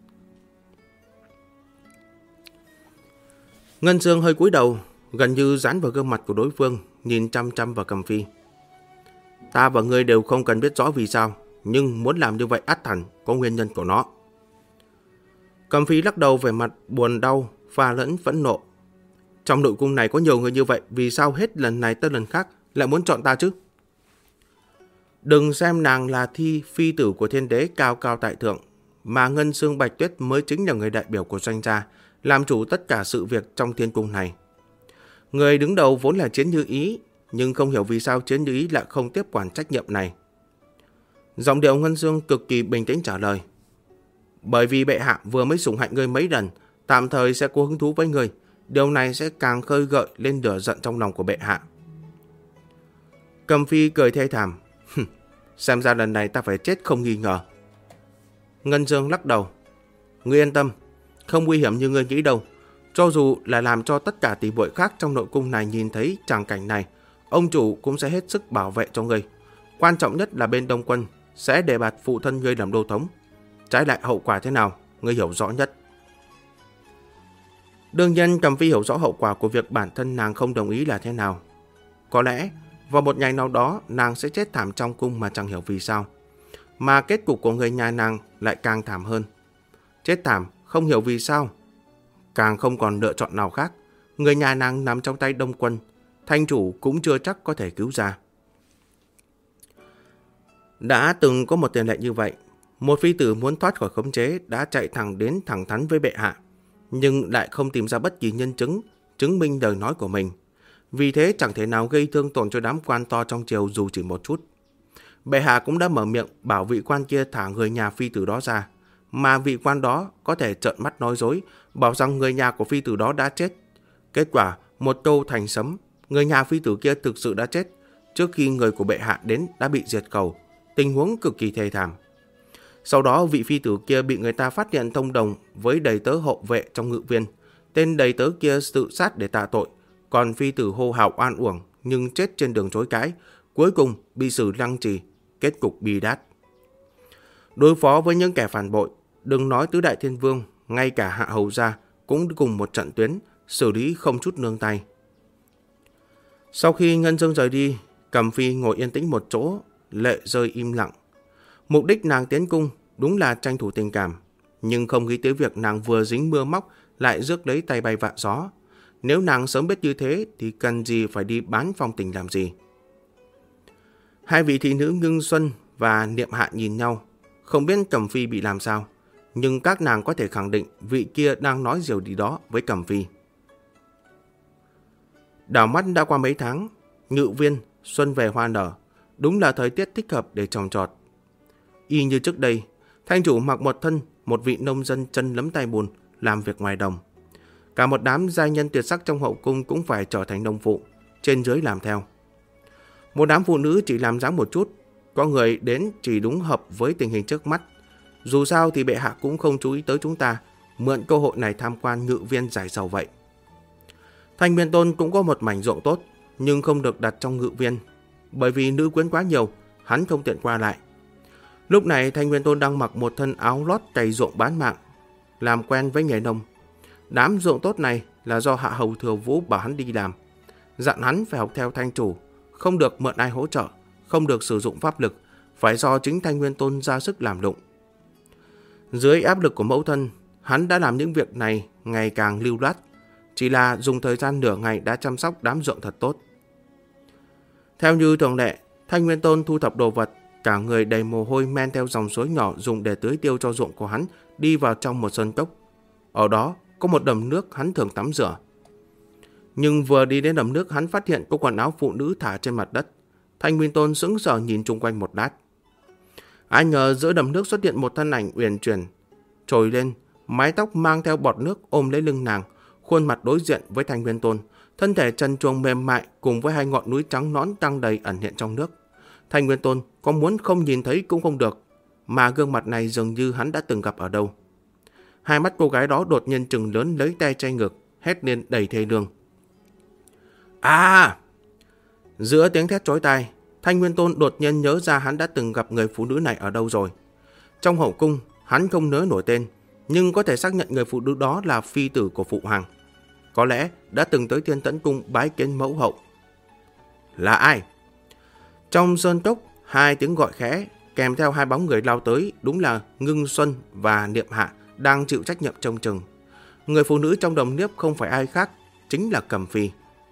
Ngân Sương hơi cúi đầu, gần như dán vào gương mặt của đối phương, nhìn chăm chăm vào Cầm Phi. Ta và ngươi đều không cần biết rõ vì sao, nhưng muốn làm như vậy ắt hẳn có nguyên nhân của nó. Cầm Phi lắc đầu vẻ mặt buồn đau, pha lẫn phẫn nộ. Trong nội cung này có nhiều người như vậy, vì sao hết lần này tới lần khác lại muốn chọn ta chứ? Đừng xem nàng là phi tử của thiên đế cao cao tại thượng, mà Ngân Sương Bạch Tuyết mới chính là người đại biểu của Doanh gia, làm chủ tất cả sự việc trong thiên cung này. Người đứng đầu vốn là Chiến Như Ý, nhưng không hiểu vì sao Chiến Như Ý lại không tiếp quản trách nhiệm này. Giọng điệu Ngân Sương cực kỳ bình tĩnh trả lời. Bởi vì bệ hạ vừa mới sủng hạnh ngươi mấy lần, tạm thời sẽ có hứng thú với ngươi. Điều này sẽ càng khơi gợi lên lửa giận trong lòng của bệ hạ. Cầm Phi cười thê thảm. Xem ra lần này ta phải chết không nghi ngờ. Ngân Dương lắc đầu. Ngươi yên tâm, không nguy hiểm như ngươi nghĩ đâu. Cho dù là làm cho tất cả tỷ muội khác trong nội cung này nhìn thấy tràng cảnh này, ông chủ cũng sẽ hết sức bảo vệ cho ngươi. Quan trọng nhất là bên Đông Quân sẽ đề bạt phụ thân ngươi làm đô thống. Trái lại hậu quả thế nào, ngươi hiểu rõ nhất. Đương nhiên Cầm Phi hiểu rõ hậu quả của việc bản thân nàng không đồng ý là thế nào. Có lẽ vào một ngày nào đó nàng sẽ chết thảm trong cung mà chẳng hiểu vì sao. Mà kết cục của người nhà nàng lại càng thảm hơn. Chết thảm không hiểu vì sao. Càng không còn lựa chọn nào khác. Người nhà nàng nằm trong tay Đông Quân. Thanh chủ cũng chưa chắc có thể cứu ra. Đã từng có một tiền lệ như vậy. Một phi tử muốn thoát khỏi khống chế đã chạy thẳng thắn với bệ hạ, nhưng lại không tìm ra bất kỳ nhân chứng chứng minh lời nói của mình. Vì thế chẳng thể nào gây thương tổn cho đám quan to trong triều dù chỉ một chút. Bệ hạ cũng đã mở miệng bảo vị quan kia thả người nhà phi tử đó ra, mà vị quan đó có thể trợn mắt nói dối, bảo rằng người nhà của phi tử đó đã chết. Kết quả, một câu thành sấm, người nhà phi tử kia thực sự đã chết, trước khi người của bệ hạ đến đã bị diệt khẩu, tình huống cực kỳ thê thảm. Sau đó vị phi tử kia bị người ta phát hiện thông đồng với đầy tớ hộ vệ trong ngự viên. Tên đầy tớ kia tự sát để tạ tội, còn phi tử hô hào oan uổng nhưng chết trên đường chối cãi, cuối cùng bị xử lăng trì, kết cục bi đát. Đối phó với những kẻ phản bội, đừng nói tứ đại thiên vương, ngay cả hạ hầu gia cũng cùng một trận tuyến, xử lý không chút nương tay. Sau khi Ngân Dương rời đi, Cầm Phi ngồi yên tĩnh một chỗ, lệ rơi im lặng. Mục đích nàng tiến cung đúng là tranh thủ tình cảm, nhưng không nghĩ tới việc nàng vừa dính mưa móc lại rước lấy tay bay vạ gió. Nếu nàng sớm biết như thế thì cần gì phải đi bán phong tình làm gì. Hai vị thị nữ Ngưng Xuân và Niệm Hạ nhìn nhau, không biết Cầm Phi bị làm sao, nhưng các nàng có thể khẳng định vị kia đang nói điều gì đó với Cầm Phi. Đảo mắt đã qua mấy tháng, Ngự viên, xuân về hoa nở, đúng là thời tiết thích hợp để trồng trọt. Y như trước đây, Thanh chủ mặc một thân một vị nông dân chân lấm tay bùn làm việc ngoài đồng. Cả một đám giai nhân tuyệt sắc trong hậu cung cũng phải trở thành nông phụ, trên dưới làm theo. Một đám phụ nữ chỉ làm dáng một chút, có người đến chỉ đúng hợp với tình hình trước mắt. Dù sao thì bệ hạ cũng không chú ý tới chúng ta, mượn cơ hội này tham quan ngự viên giải sầu vậy. Thanh Nguyên Tôn cũng có một mảnh ruộng tốt, nhưng không được đặt trong ngự viên, bởi vì nữ quyến quá nhiều, hắn không tiện qua lại. Lúc này Thanh Nguyên Tôn đang mặc một thân áo lót cày ruộng bán mạng, làm quen với nghề nông. Đám ruộng tốt này là do Hạ Hầu Thừa Vũ bảo hắn đi làm, dặn hắn phải học theo Thanh chủ, không được mượn ai hỗ trợ, không được sử dụng pháp lực, phải do chính Thanh Nguyên Tôn ra sức làm lụng. Dưới áp lực của mẫu thân, hắn đã làm những việc này ngày càng lưu loát, chỉ là dùng thời gian nửa ngày đã chăm sóc đám ruộng thật tốt. Theo như thường lệ, Thanh Nguyên Tôn thu thập đồ vật, cả người đầy mồ hôi men theo dòng suối nhỏ dùng để tưới tiêu cho ruộng của hắn, đi vào trong một sơn cốc. Ở đó có một đầm nước hắn thường tắm rửa. Nhưng vừa đi đến đầm nước, hắn phát hiện có quần áo phụ nữ thả trên mặt đất. Thanh Nguyên Tôn sững sờ nhìn chung quanh một lát. Ai ngờ giữa đầm nước xuất hiện một thân ảnh uyển chuyển, trồi lên, mái tóc mang theo bọt nước ôm lấy lưng nàng, khuôn mặt đối diện với Thanh Nguyên Tôn, thân thể trần truồng mềm mại cùng với hai ngọn núi trắng nõn căng đầy ẩn hiện trong nước. Thanh Nguyên Tôn có muốn không nhìn thấy cũng không được, mà gương mặt này dường như hắn đã từng gặp ở đâu. Hai mắt cô gái đó đột nhiên trừng lớn, lấy tay che ngực, hét lên đầy thê lương. À! Giữa tiếng thét chói tai, Thanh Nguyên Tôn đột nhiên nhớ ra hắn đã từng gặp người phụ nữ này ở đâu rồi. Trong hậu cung, hắn không nhớ nổi tên, nhưng có thể xác nhận người phụ nữ đó là phi tử của phụ hoàng. Có lẽ đã từng tới Thiên Tẫn Cung bái kiến mẫu hậu. Là ai? Trong sơn cốc, hai tiếng gọi khẽ, kèm theo hai bóng người lao tới, đúng là Ngưng Xuân và Niệm Hạ đang chịu trách nhiệm trông chừng. Người phụ nữ trong đầm nước không phải ai khác, chính là Cẩm Phi.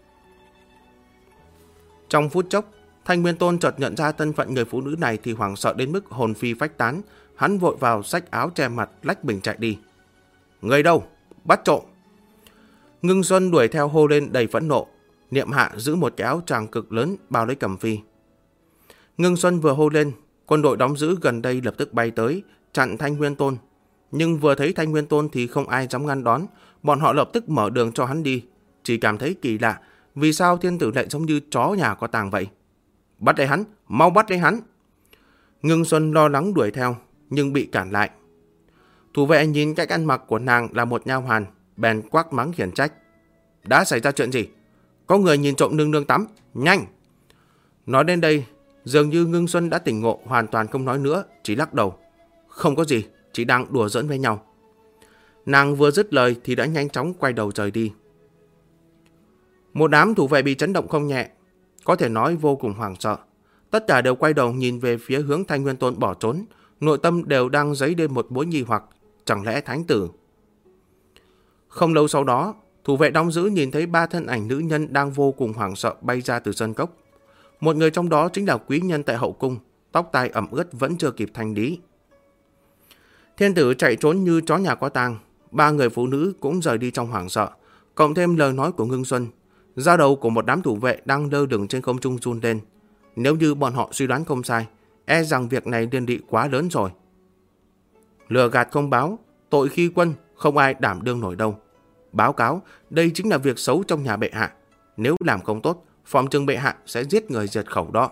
Trong phút chốc, Thanh Nguyên Tôn chợt nhận ra thân phận người phụ nữ này thì hoảng sợ đến mức hồn phi phách tán. Hắn vội vào xách áo che mặt, lách mình chạy đi. Người đâu? Bắt trộm! Ngưng Xuân đuổi theo hô lên đầy phẫn nộ. Niệm Hạ giữ một cái áo choàng cực lớn bao lấy Cẩm Phi. Ngưng Xuân vừa hô lên, quân đội đóng giữ gần đây lập tức bay tới, chặn Thanh Nguyên Tôn. Nhưng vừa thấy Thanh Nguyên Tôn thì không ai dám ngăn đón, bọn họ lập tức mở đường cho hắn đi. Chỉ cảm thấy kỳ lạ, vì sao thiên tử lại giống như chó nhà có tàng vậy? Bắt lấy hắn, mau bắt lấy hắn! Ngưng Xuân lo lắng đuổi theo, nhưng bị cản lại. Thủ vệ nhìn cách ăn mặc của nàng là một nha hoàn, bèn quát mắng khiển trách. Đã xảy ra chuyện gì? Có người nhìn trộm nương nương tắm, nhanh! Nói đến đây, dường như Ngưng Xuân đã tỉnh ngộ, hoàn toàn không nói nữa, chỉ lắc đầu. Không có gì, chỉ đang đùa giỡn với nhau. Nàng vừa dứt lời thì đã nhanh chóng quay đầu rời đi. Một đám thủ vệ bị chấn động không nhẹ, có thể nói vô cùng hoảng sợ. Tất cả đều quay đầu nhìn về phía hướng Thanh Nguyên Tôn bỏ trốn, nội tâm đều đang dấy lên một mối nghi hoặc, chẳng lẽ thánh tử? Không lâu sau đó, thủ vệ đóng giữ nhìn thấy ba thân ảnh nữ nhân đang vô cùng hoảng sợ bay ra từ sân cốc. Một người trong đó chính là quý nhân tại hậu cung, tóc tai ẩm ướt vẫn chưa kịp thanh lý. Thiên tử chạy trốn như chó nhà có tang, ba người phụ nữ cũng rời đi trong hoảng sợ, cộng thêm lời nói của Ngưng Xuân. Da đầu của một đám thủ vệ đang lơ lửng trên không trung run lên. Nếu như bọn họ suy đoán không sai, e rằng việc này liên lụy quá lớn rồi. Lừa gạt không báo, tội khi quân, không ai đảm đương nổi đâu. Báo cáo, đây chính là việc xấu trong nhà bệ hạ. Nếu làm không tốt, phòng trừng bệ hạ sẽ giết người diệt khẩu đó.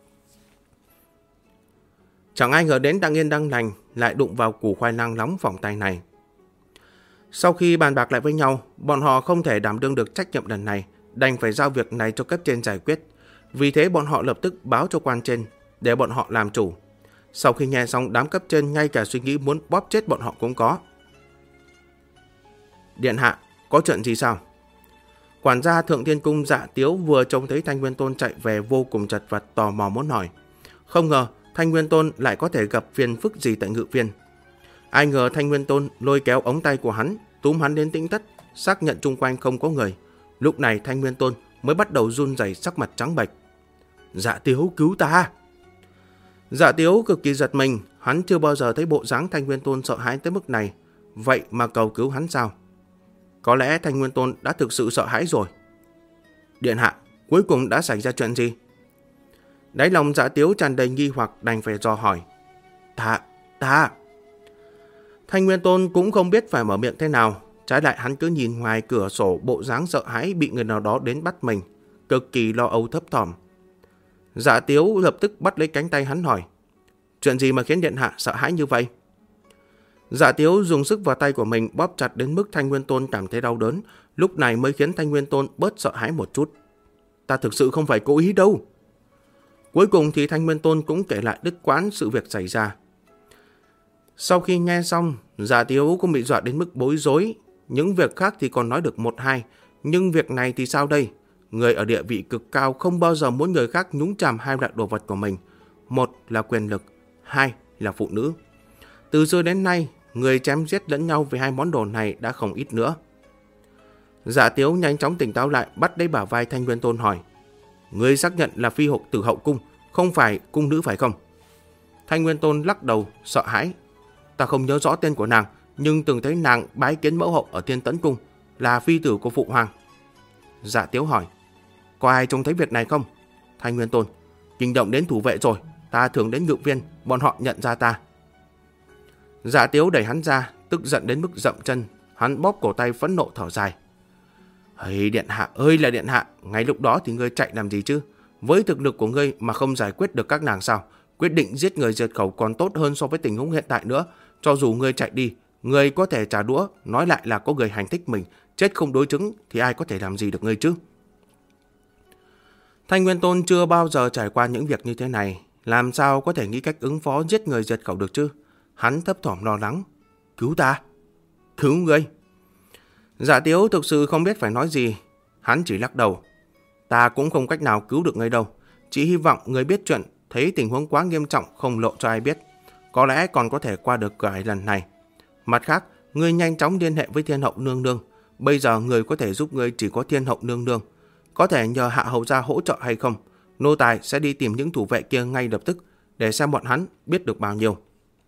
Chẳng ai ngờ đến đang yên đang lành lại đụng vào củ khoai lang nóng phỏng tay này. Sau khi bàn bạc lại với nhau, bọn họ không thể đảm đương được trách nhiệm lần này, đành phải giao việc này cho cấp trên giải quyết. Vì thế bọn họ lập tức báo cho quan trên, để bọn họ làm chủ. Sau khi nghe xong, đám cấp trên ngay cả suy nghĩ muốn bóp chết bọn họ cũng có. Điện hạ, có chuyện gì sao? Quản gia Thượng Thiên Cung Dạ Tiếu vừa trông thấy Thanh Nguyên Tôn chạy về vô cùng chật vật, tò mò muốn hỏi. Không ngờ Thanh Nguyên Tôn lại có thể gặp phiền phức gì tại ngự viên. Ai ngờ Thanh Nguyên Tôn lôi kéo ống tay của hắn, túm hắn đến tĩnh thất, xác nhận chung quanh không có người. Lúc này Thanh Nguyên Tôn mới bắt đầu run rẩy, sắc mặt trắng bệch. Dạ Tiếu cứu ta! Dạ Tiếu cực kỳ giật mình, hắn chưa bao giờ thấy bộ dáng Thanh Nguyên Tôn sợ hãi tới mức này. Vậy mà cầu cứu hắn sao? Có lẽ Thanh Nguyên Tôn đã thực sự sợ hãi rồi. Điện hạ, Cuối cùng đã xảy ra chuyện gì? Đáy lòng Dạ Tiếu tràn đầy nghi hoặc, đành phải dò hỏi. Ta... Thanh Nguyên Tôn cũng không biết phải mở miệng thế nào. Trái lại hắn cứ nhìn ngoài cửa sổ bộ dáng sợ hãi bị người nào đó đến bắt mình, cực kỳ lo âu thấp thỏm. Dạ Tiếu lập tức bắt lấy cánh tay hắn hỏi. Chuyện gì mà khiến điện hạ sợ hãi như vậy? Dạ Tiếu dùng sức vào tay của mình bóp chặt đến mức Thanh Nguyên Tôn cảm thấy đau đớn, lúc này mới khiến Thanh Nguyên Tôn bớt sợ hãi một chút. Ta thực sự không phải cố ý đâu. Cuối cùng thì Thanh Nguyên Tôn cũng kể lại đứt quãng sự việc xảy ra. Sau khi nghe xong, Dạ Tiếu cũng bị dọa đến mức bối rối. Những việc khác thì còn nói được một hai, nhưng việc này thì sao đây? Người ở địa vị cực cao không bao giờ muốn người khác nhúng chàm hai loại đồ vật của mình. Một là quyền lực, hai là phụ nữ. Từ xưa đến nay, người chém giết lẫn nhau về hai món đồ này đã không ít nữa. Dạ Tiếu nhanh chóng tỉnh táo lại, bắt lấy bả vai Thanh Nguyên Tôn hỏi. Ngươi xác nhận là phi hộ tử hậu cung, không phải cung nữ phải không? Thanh Nguyên Tôn lắc đầu, sợ hãi. Ta không nhớ rõ tên của nàng, nhưng từng thấy nàng bái kiến mẫu hậu ở Thiên Tấn Cung, là phi tử của phụ hoàng. Dạ Tiếu hỏi. Có ai trông thấy việc này không? Thanh Nguyên Tôn. Kinh động đến thủ vệ rồi, ta thường đến ngự viên, bọn họ nhận ra ta. Dạ Tiếu đẩy hắn ra, tức giận đến mức dậm chân. Hắn bóp cổ tay phẫn nộ thở dài. Hây điện hạ ơi là điện hạ, ngay lúc đó thì ngươi chạy làm gì chứ? Với thực lực của ngươi mà không giải quyết được các nàng sao? Quyết định giết người diệt khẩu còn tốt hơn so với tình huống hiện tại nữa. Cho dù ngươi chạy đi, ngươi có thể trả đũa, nói lại là có người hành thích mình, chết không đối chứng thì ai có thể làm gì được ngươi chứ? Thanh Nguyên Tôn chưa bao giờ trải qua những việc như thế này, làm sao có thể nghĩ cách ứng phó giết người diệt khẩu được chứ? Hắn thấp thỏm lo lắng. Cứu ta! Cứu ngươi! Dạ Tiếu thực sự không biết phải nói gì. Hắn chỉ lắc đầu. Ta cũng không cách nào cứu được ngươi đâu. Chỉ hy vọng ngươi biết chuyện, thấy tình huống quá nghiêm trọng không lộ cho ai biết. Có lẽ còn có thể qua được cửa ải lần này. Mặt khác, ngươi nhanh chóng liên hệ với Thiên Hậu Nương Nương. Bây giờ người có thể giúp ngươi chỉ có Thiên Hậu Nương Nương. Có thể nhờ Hạ Hầu gia hỗ trợ hay không? Nô tài sẽ đi tìm những thủ vệ kia ngay lập tức, để xem bọn hắn biết được bao nhiêu.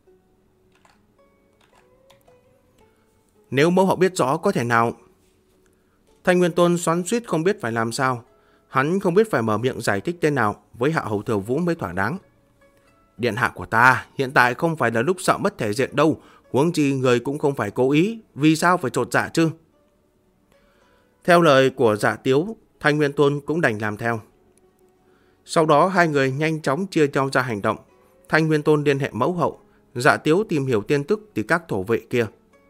Nếu mẫu hậu biết rõ có thể nào... Thanh Nguyên Tôn xoắn xuýt không biết phải làm sao. Hắn không biết phải mở miệng giải thích thế nào với Hạ Hầu Thừa Vũ mới thỏa đáng. Điện hạ của ta hiện tại không phải là lúc sợ mất thể diện đâu, huống chi người cũng không phải cố ý, vì sao phải chột dạ chứ? Theo lời của Dạ Tiếu, Thanh Nguyên Tôn cũng đành làm theo. Sau đó hai người nhanh chóng chia nhau ra hành động. Thanh Nguyên Tôn liên hệ mẫu hậu, Dạ Tiếu tìm hiểu tin tức từ các thổ vệ kia.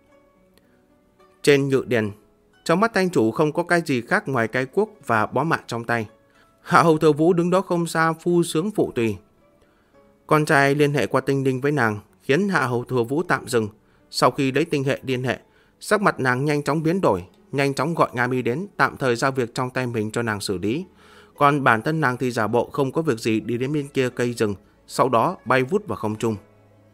Trên ngự điền, trong mắt thanh chủ không có cái gì khác ngoài cái cuốc và bó mạ trong tay. Hạ Hầu Thừa Vũ đứng đó không xa phu sướng phụ tùy. Con trai liên hệ qua tinh linh với nàng, khiến Hạ Hầu Thừa Vũ tạm dừng. Sau khi lấy tinh hệ liên hệ, sắc mặt nàng nhanh chóng biến đổi, nhanh chóng gọi Nga Mi đến, tạm thời giao việc trong tay mình cho nàng xử lý. Còn bản thân nàng thì giả bộ không có việc gì đi đến bên kia cây rừng, sau đó bay vút vào không trung.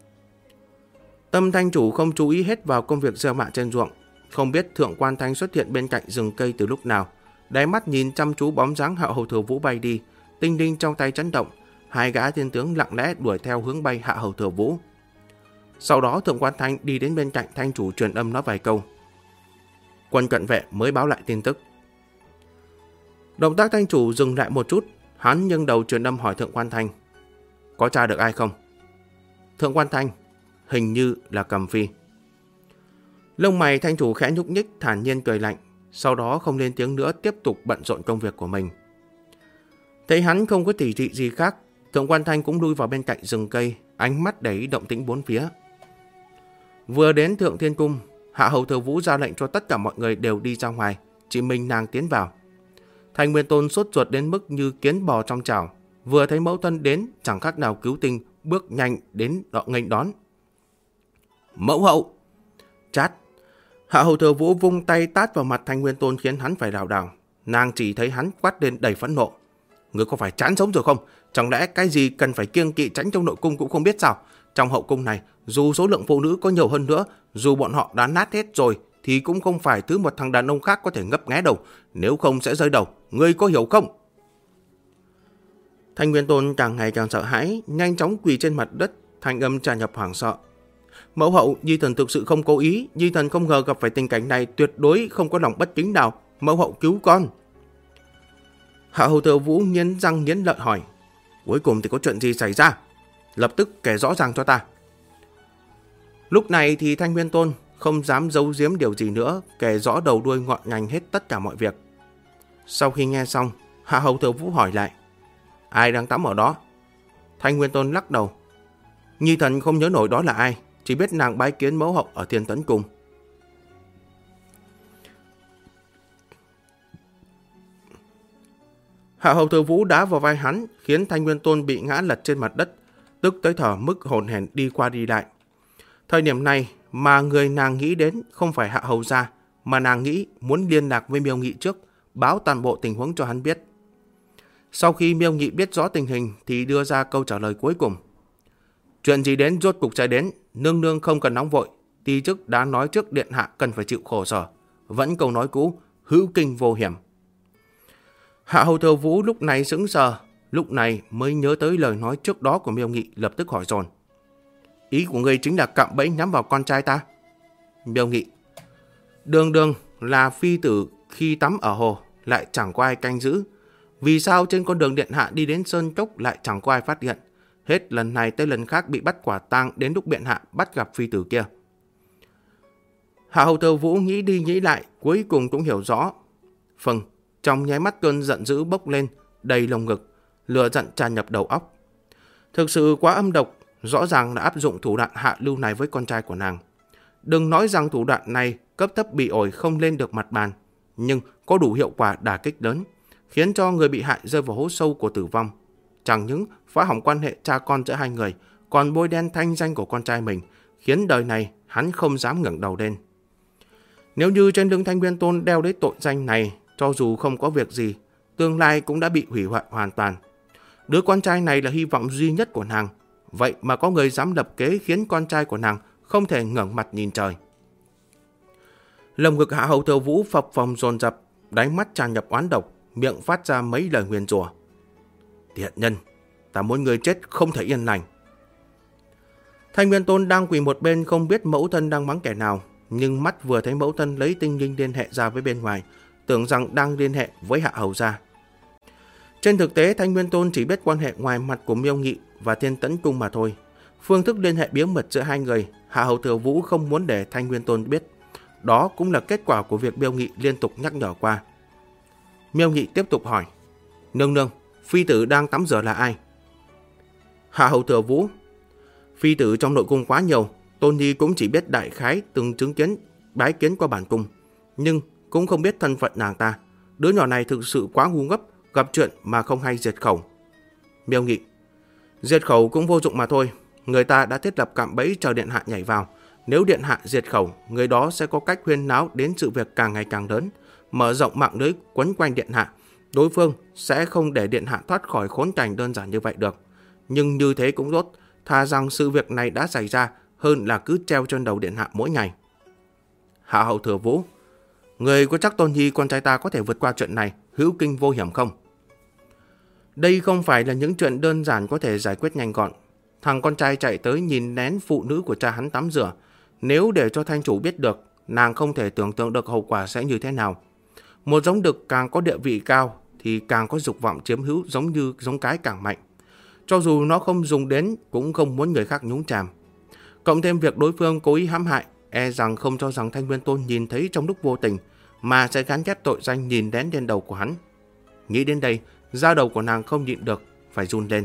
Tâm thanh chủ không chú ý hết vào công việc gieo mạ trên ruộng. Không biết Thượng Quan Thanh xuất hiện bên cạnh rừng cây từ lúc nào. Đáy mắt nhìn chăm chú bóng dáng Hạ Hầu Thừa Vũ bay đi, tinh linh trong tay chấn động. Hai gã thiên tướng lặng lẽ đuổi theo hướng bay Hạ Hầu Thừa Vũ. Sau đó Thượng Quan Thanh đi đến bên cạnh thanh chủ truyền âm nói vài câu. Quân cận vệ mới báo lại tin tức. Động tác thanh chủ dừng lại một chút, hắn nghiêng đầu truyền âm hỏi Thượng Quan Thanh. Có tra được ai không? Thượng Quan Thanh, hình như là Cầm Phi. Lông mày thanh chủ khẽ nhúc nhích, thản nhiên cười lạnh, sau đó không lên tiếng nữa, tiếp tục bận rộn công việc của mình. Thấy hắn không có tỉ dị gì khác, Thượng Quan Thanh cũng lui vào bên cạnh rừng cây, ánh mắt để ý động tĩnh bốn phía. Vừa đến Thượng Thiên Cung, Hạ Hầu Thừa Vũ ra lệnh cho tất cả mọi người đều đi ra ngoài, chỉ mình nàng tiến vào. Thanh Nguyên Tôn sốt ruột đến mức như kiến bò trong chảo, vừa thấy mẫu thân đến chẳng khác nào cứu tinh, bước nhanh đến nghênh đón. Mẫu hậu! Chát! Hạ Hầu Thừa Vũ vung tay tát vào mặt Thanh Nguyên Tôn khiến hắn phải lảo đảo. Nàng chỉ thấy hắn quát lên đầy phẫn nộ. Ngươi có phải chán sống rồi không? Chẳng lẽ cái gì cần phải kiêng kỵ tránh trong nội cung cũng không biết sao? Trong hậu cung này, dù số lượng phụ nữ có nhiều hơn nữa, dù bọn họ đã nát hết rồi, thì cũng không phải thứ một thằng đàn ông khác có thể ngấp nghé đầu. Nếu không sẽ rơi đầu. Ngươi có hiểu không? Thanh Nguyên Tôn càng ngày càng sợ hãi, nhanh chóng quỳ trên mặt đất, thanh âm tràn ngập hoảng sợ. Mẫu hậu, Nhi thần thực sự không cố ý, Nhi thần không ngờ gặp phải tình cảnh này, tuyệt đối không có lòng bất kính nào. Mẫu hậu cứu con. Hạ hầu thừa Vũ nghiến răng nghiến lợi hỏi, cuối cùng thì có chuyện gì xảy ra? Lập tức kể rõ ràng cho ta. Lúc này thì Thanh Nguyên Tôn không dám giấu giếm điều gì nữa, kể rõ đầu đuôi ngọn ngành hết tất cả mọi việc. Sau khi nghe xong, Hạ hầu thừa Vũ hỏi lại, ai đang tắm ở đó? Thanh Nguyên Tôn lắc đầu, nhi thần không nhớ nổi đó là ai, chỉ biết nàng bái kiến mẫu hậu ở Thiên Tấn Cung. Hạ hầu thừa Vũ đá vào vai hắn, khiến Thanh Nguyên Tôn bị ngã lật trên mặt đất, tức tới thở mức hổn hển đi qua đi lại. Thời điểm này mà người nàng nghĩ đến không phải Hạ hầu gia, mà nàng nghĩ muốn liên lạc với Miêu Nghị trước, báo toàn bộ tình huống cho hắn biết. Sau khi Miêu Nghị biết rõ tình hình thì đưa ra câu trả lời cuối cùng. Chuyện gì đến rốt cục sẽ đến, nương nương không cần nóng vội, ti chức đã nói trước điện hạ cần phải chịu khổ sở. Vẫn câu nói cũ, hữu kinh vô hiểm. Hạ hầu thừa Vũ lúc này sững sờ, lúc này mới nhớ tới lời nói trước đó của Miêu Nghị, lập tức hỏi dồn. Ý của ngươi chính là cạm bẫy nhắm vào con trai ta? Miêu Nghị, đường đường là phi tử khi tắm ở hồ lại chẳng có ai canh giữ. Vì sao trên con đường điện hạ đi đến Sơn Cốc lại chẳng có ai phát hiện? Hết lần này tới lần khác bị bắt quả tang đến lúc biện hạ bắt gặp phi tử kia. Hạ hầu thừa Vũ nghĩ đi nghĩ lại, cuối cùng cũng hiểu rõ. Phừng, trong nháy mắt cơn giận dữ bốc lên, đầy lồng ngực, lửa giận tràn nhập đầu óc. Thực sự quá âm độc, rõ ràng đã áp dụng thủ đoạn hạ lưu này với con trai của nàng. Đừng nói rằng thủ đoạn này cấp thấp bị ổi không lên được mặt bàn, nhưng có đủ hiệu quả đả kích lớn, khiến cho người bị hại rơi vào hố sâu của tử vong. Chẳng những phá hỏng quan hệ cha con giữa hai người, còn bôi đen thanh danh của con trai mình, khiến đời này hắn không dám ngẩng đầu lên. Nếu như trên lưng Thanh Nguyên Tôn đeo lấy tội danh này, cho dù không có việc gì, tương lai cũng đã bị hủy hoại hoàn toàn. Đứa con trai này là hy vọng duy nhất của nàng, vậy mà có người dám lập kế khiến con trai của nàng không thể ngẩng mặt nhìn trời. Lồng ngực Hạ hầu thừa Vũ phập phồng dồn dập, đáy mắt tràn nhập oán độc, miệng phát ra mấy lời nguyền rủa. Tiện nhân, ta muốn người chết không thể yên lành. Thanh Nguyên Tôn đang quỳ một bên không biết mẫu thân đang mắng kẻ nào, nhưng mắt vừa thấy mẫu thân lấy tinh linh liên hệ ra với bên ngoài, tưởng rằng đang liên hệ với Hạ hầu gia. Trên thực tế, Thanh Nguyên Tôn chỉ biết quan hệ ngoài mặt của Miêu Nghị và Thiên Tấn Cung mà thôi. Phương thức liên hệ bí mật giữa hai người, Hạ hầu thừa Vũ không muốn để Thanh Nguyên Tôn biết. Đó cũng là kết quả của việc Miêu Nghị liên tục nhắc nhở qua. Miêu Nghị tiếp tục hỏi, nương nương, phi tử đang tắm rửa là ai? Hạ hầu thừa Vũ, phi tử trong nội cung quá nhiều, Tôn Nhi cũng chỉ biết đại khái từng chứng kiến bái kiến qua bản cung, nhưng cũng không biết thân phận nàng ta. Đứa nhỏ này thực sự quá ngu ngốc, gặp chuyện mà không hay diệt khẩu. Miêu Nghị, diệt khẩu cũng vô dụng mà thôi, người ta đã thiết lập cạm bẫy chờ điện hạ nhảy vào. Nếu điện hạ diệt khẩu, người đó sẽ có cách huyên náo đến sự việc càng ngày càng lớn, mở rộng mạng lưới quấn quanh điện hạ. Đối phương sẽ không để điện hạ thoát khỏi khốn cảnh đơn giản như vậy được. Nhưng như thế cũng tốt, thà rằng sự việc này đã xảy ra hơn là cứ treo trên đầu điện hạ mỗi ngày. Hạ hầu thừa Vũ, người có chắc Tôn Nhi con trai ta có thể vượt qua chuyện này hữu kinh vô hiểm không? Đây không phải là những chuyện đơn giản có thể giải quyết nhanh gọn. Thằng con trai chạy tới nhìn nén phụ nữ của cha hắn tắm rửa. Nếu để cho thanh chủ biết được, nàng không thể tưởng tượng được hậu quả sẽ như thế nào. Một giống đực càng có địa vị cao thì càng có dục vọng chiếm hữu, giống như giống cái càng mạnh. Cho dù nó không dùng đến cũng không muốn người khác nhúng chàm. Cộng thêm việc đối phương cố ý hãm hại, e rằng không cho rằng Thanh Nguyên Tôn nhìn thấy trong lúc vô tình, mà sẽ gắn ghép tội danh nhìn đến lên đầu của hắn. Nghĩ đến đây, da đầu của nàng không nhịn được, phải run lên.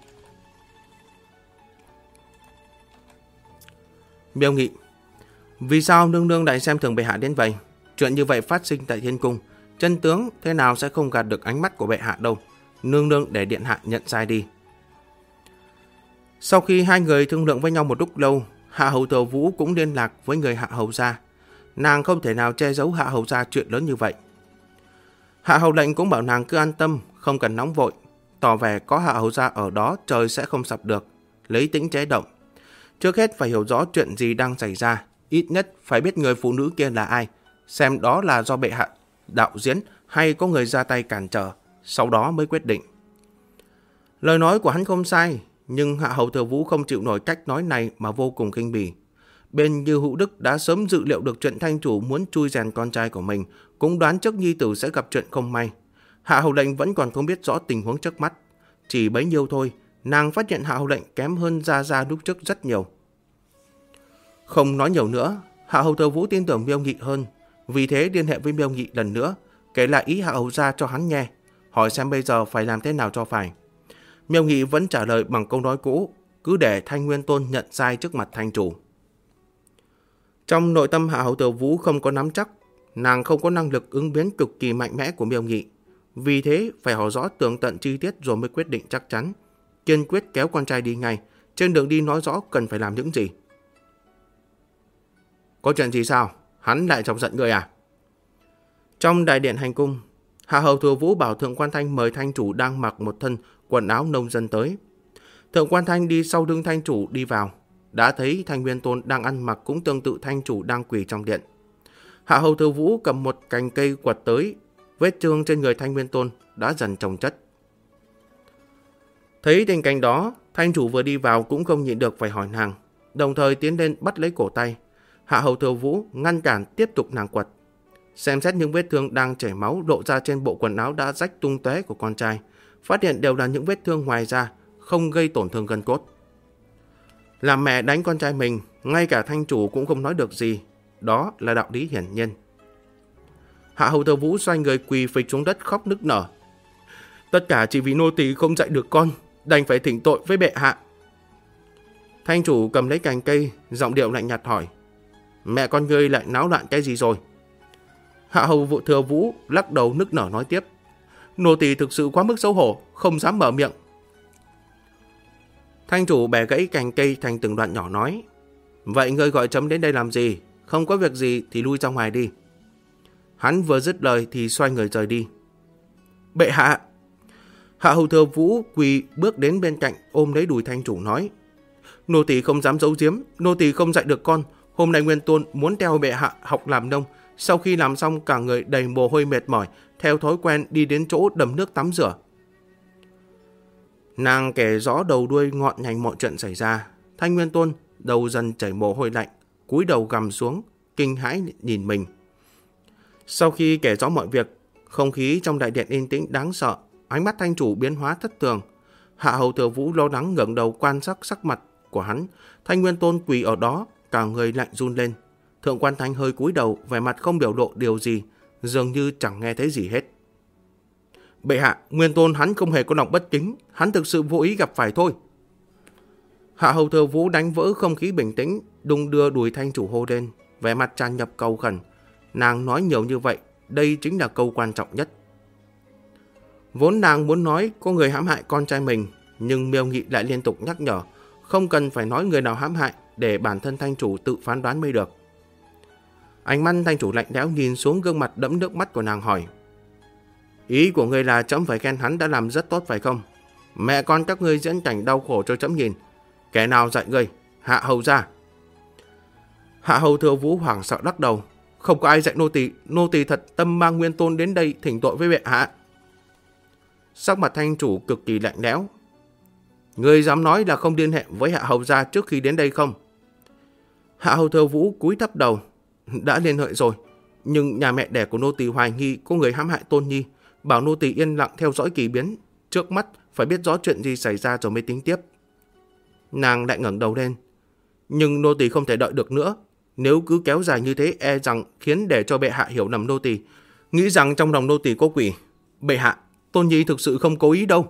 Miêu Nghị, vì sao nương nương lại xem thường bệ hạ đến vậy? Chuyện như vậy phát sinh tại Thiên Cung, chân tướng thế nào sẽ không gạt được ánh mắt của bệ hạ đâu. Nương nương để điện hạ nhận sai đi. Sau khi hai người thương lượng với nhau một lúc lâu, Hạ hầu thừa Vũ cũng liên lạc với người Hạ hầu gia. Nàng không thể nào che giấu Hạ hầu gia chuyện lớn như vậy. Hạ hầu lệnh cũng bảo nàng cứ an tâm, không cần nóng vội, tỏ vẻ có Hạ hầu gia ở đó trời sẽ không sập được, lấy tĩnh chế động. Trước hết phải hiểu rõ chuyện gì đang xảy ra, ít nhất phải biết người phụ nữ kia là ai, xem đó là do bệ hạ đạo diễn hay có người ra tay cản trở, sau đó mới quyết định. Lời nói của hắn không sai, nhưng Hạ hầu thừa Vũ không chịu nổi cách nói này mà vô cùng khinh bỉ. Bên Như Hữu Đức đã sớm dự liệu được chuyện thanh chủ muốn chui rèn con trai của mình, cũng đoán trước nhi tử sẽ gặp chuyện không may. Hạ hầu lệnh vẫn còn không biết rõ tình huống trước mắt. Chỉ bấy nhiêu thôi, nàng phát hiện Hạ hầu lệnh kém hơn Gia lúc trước rất nhiều. Không nói nhiều nữa, Hạ hầu Thừa Vũ tin tưởng Miêu Nghị hơn, vì thế liên hệ với Miêu Nghị lần nữa, kể lại ý Hạ hầu gia cho hắn nghe, hỏi xem bây giờ phải làm thế nào cho phải. Miêu Nghị vẫn trả lời bằng câu nói cũ, cứ để Thanh Nguyên Tôn nhận sai trước mặt thanh chủ. Trong nội tâm Hạ hầu Thừa Vũ không có nắm chắc, nàng không có năng lực ứng biến cực kỳ mạnh mẽ của Miêu Nghị, vì thế phải hỏi rõ tường tận chi tiết rồi mới quyết định chắc chắn, kiên quyết kéo con trai đi ngay, trên đường đi nói rõ cần phải làm những gì. Có chuyện gì sao? Hắn lại chọc giận người à? Trong đại điện hành cung, Hạ hầu Thừa Vũ bảo Thượng Quan Thanh mời thanh chủ đang mặc một thân quần áo nông dân tới. Thượng Quan Thanh đi sau lưng thanh chủ đi vào, đã thấy Thanh Nguyên Tôn đang ăn mặc cũng tương tự thanh chủ đang quỳ trong điện. Hạ hầu Thừa Vũ cầm một cành cây quật tới, vết thương trên người Thanh Nguyên Tôn đã dần chồng chất. Thấy tình cảnh đó, thanh chủ vừa đi vào cũng không nhịn được phải hỏi nàng, đồng thời tiến lên bắt lấy cổ tay. Hạ hầu Thừa Vũ ngăn cản tiếp tục nàng quật. Xem xét những vết thương đang chảy máu lộ ra trên bộ quần áo đã rách tung tóe của con trai, phát hiện đều là những vết thương ngoài da, không gây tổn thương gân cốt. Làm mẹ đánh con trai mình, ngay cả thanh chủ cũng không nói được gì, đó là đạo lý hiển nhiên. Hạ hầu Thừa Vũ xoay người quỳ phịch xuống đất khóc nức nở. Tất cả chỉ vì nô tỳ không dạy được con, đành phải thỉnh tội với bệ hạ. Thanh chủ cầm lấy cành cây, giọng điệu lạnh nhạt hỏi, mẹ con ngươi lại náo loạn cái gì rồi? Hạ hầu Thừa Vũ lắc đầu nức nở nói tiếp, nô tỳ thực sự quá mức xấu hổ, không dám mở miệng. Thanh chủ bẻ gãy cành cây thành từng đoạn nhỏ nói, vậy ngươi gọi chấm đến đây làm gì? Không có việc gì thì lui ra ngoài đi. Hắn vừa dứt lời thì xoay người rời đi. Bệ hạ! Hạ hầu Thừa Vũ quỳ bước đến bên cạnh ôm lấy đùi thanh chủ nói, nô tỳ không dám giấu giếm, nô tỳ không dạy được con. Hôm nay Nguyên Tôn muốn theo bệ hạ học làm nông, sau khi làm xong cả người đầy mồ hôi mệt mỏi, theo thói quen đi đến chỗ đầm nước tắm rửa. Nàng kể rõ đầu đuôi ngọn ngành mọi chuyện xảy ra. Thanh Nguyên Tôn đầu dần chảy mồ hôi lạnh, cúi đầu gằm xuống, kinh hãi nhìn mình. Sau khi kể rõ mọi việc, không khí trong đại điện yên tĩnh đáng sợ, ánh mắt thanh chủ biến hóa thất thường. Hạ hầu Thừa Vũ lo lắng ngẩng đầu quan sát sắc mặt của hắn. Thanh Nguyên Tôn quỳ ở đó, cả người lạnh run lên. Thượng Quan Thanh hơi cúi đầu, vẻ mặt không biểu lộ điều gì, dường như chẳng nghe thấy gì hết. Bệ hạ, Nguyên Tôn hắn không hề có lòng bất kính, hắn thực sự vô ý gặp phải thôi. Hạ hầu Thừa Vũ đánh vỡ không khí bình tĩnh, đung đưa đùi thanh chủ hô lên, vẻ mặt tràn ngập cầu khẩn. Nàng nói nhiều như vậy, đây chính là câu quan trọng nhất. Vốn nàng muốn nói có người hãm hại con trai mình, nhưng Miêu Nghị lại liên tục nhắc nhở, không cần phải nói người nào hãm hại, để bản thân thanh chủ tự phán đoán mới được. Ánh mắt thanh chủ lạnh lẽo nhìn xuống gương mặt đẫm nước mắt của nàng hỏi, ý của ngươi là trẫm phải khen hắn đã làm rất tốt phải không? Mẹ con các ngươi diễn cảnh đau khổ cho trẫm nhìn, kẻ nào dạy ngươi? Hạ hầu ra. Hạ hầu Thừa Vũ hoảng sợ lắc đầu, không có ai dạy nô tỳ thật tâm mang Nguyên Tôn đến đây thỉnh tội với bệ hạ. Sắc mặt thanh chủ cực kỳ lạnh lẽo. Ngươi dám nói là không liên hệ với Hạ hầu gia trước khi đến đây không? Hạ hầu Thừa Vũ cúi thấp đầu, đã liên hệ rồi, nhưng nhà mẹ đẻ của nô tỳ hoài nghi có người hãm hại Tôn Nhi, bảo nô tỳ yên lặng theo dõi kỳ biến, trước mắt phải biết rõ chuyện gì xảy ra rồi mới tính tiếp. Nàng lại ngẩng đầu lên, nhưng nô tỳ không thể đợi được nữa, nếu cứ kéo dài như thế e rằng khiến để cho bệ hạ hiểu lầm nô tỳ, nghĩ rằng trong lòng nô tỳ có quỷ. Bệ hạ, Tôn Nhi thực sự không cố ý đâu.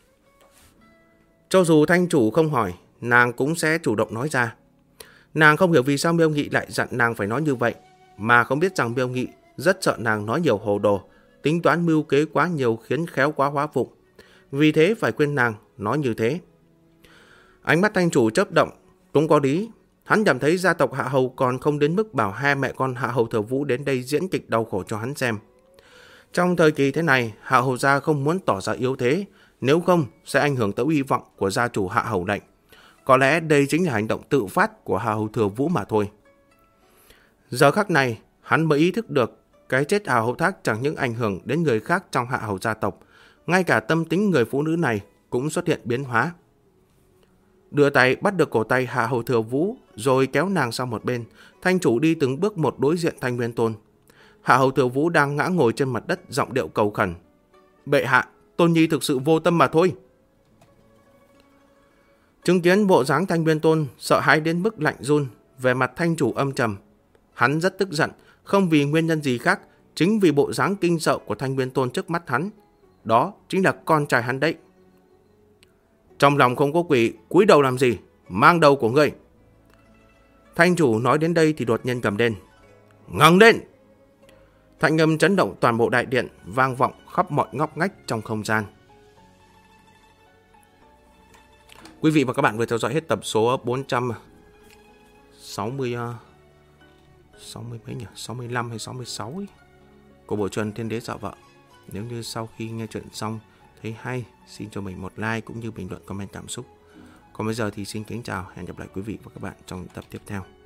Cho dù thanh chủ không hỏi, nàng cũng sẽ chủ động nói ra. Nàng không hiểu vì sao Miêu Nghị lại dặn nàng phải nói như vậy, mà không biết rằng Miêu Nghị rất sợ nàng nói nhiều hồ đồ, tính toán mưu kế quá nhiều khiến khéo quá hóa phụng. Vì thế phải khuyên nàng nói như thế. Ánh mắt thanh chủ chớp động, cũng có lý. Hắn cảm thấy gia tộc Hạ hầu còn không đến mức bảo hai mẹ con Hạ hầu Thừa Vũ đến đây diễn kịch đau khổ cho hắn xem. Trong thời kỳ thế này, Hạ hầu gia không muốn tỏ ra yếu thế, nếu không sẽ ảnh hưởng tới uy vọng của gia chủ Hạ hầu lệnh. Có lẽ đây chính là hành động tự phát của Hạ hầu Thừa Vũ mà thôi. Giờ khắc này, hắn mới ý thức được cái chết Hạ hầu Thác chẳng những ảnh hưởng đến người khác trong Hạ hầu gia tộc, ngay cả tâm tính người phụ nữ này cũng xuất hiện biến hóa. Đưa tay bắt được cổ tay Hạ hầu Thừa Vũ rồi kéo nàng sang một bên, thanh chủ đi từng bước một đối diện Thanh Nguyên Tôn. Hạ hầu Thừa Vũ đang ngã ngồi trên mặt đất, giọng điệu cầu khẩn. Bệ hạ, Tôn Nhi thực sự vô tâm mà thôi. Chứng kiến bộ dáng Thanh Nguyên Tôn sợ hãi đến mức lạnh run, về mặt Thanh chủ âm trầm. Hắn rất tức giận, không vì nguyên nhân gì khác, chính vì bộ dáng kinh sợ của Thanh Nguyên Tôn trước mắt hắn. Đó chính là con trai hắn đấy. Trong lòng không có quỷ, cúi đầu làm gì? Mang đầu của ngươi. Thanh chủ nói đến đây thì đột nhiên cầm lên. Ngẩng lên! Thanh âm chấn động toàn bộ đại điện, vang vọng khắp mọi ngóc ngách trong không gian. Quý vị và các bạn vừa theo dõi hết tập số 65 hay 66 ấy, của bộ truyện Thiên Đế Dọa Vợ. Nếu như sau khi nghe chuyện xong thấy hay, xin cho mình một like cũng như bình luận comment cảm xúc. Còn bây giờ thì xin kính chào, hẹn gặp lại quý vị và các bạn trong tập tiếp theo.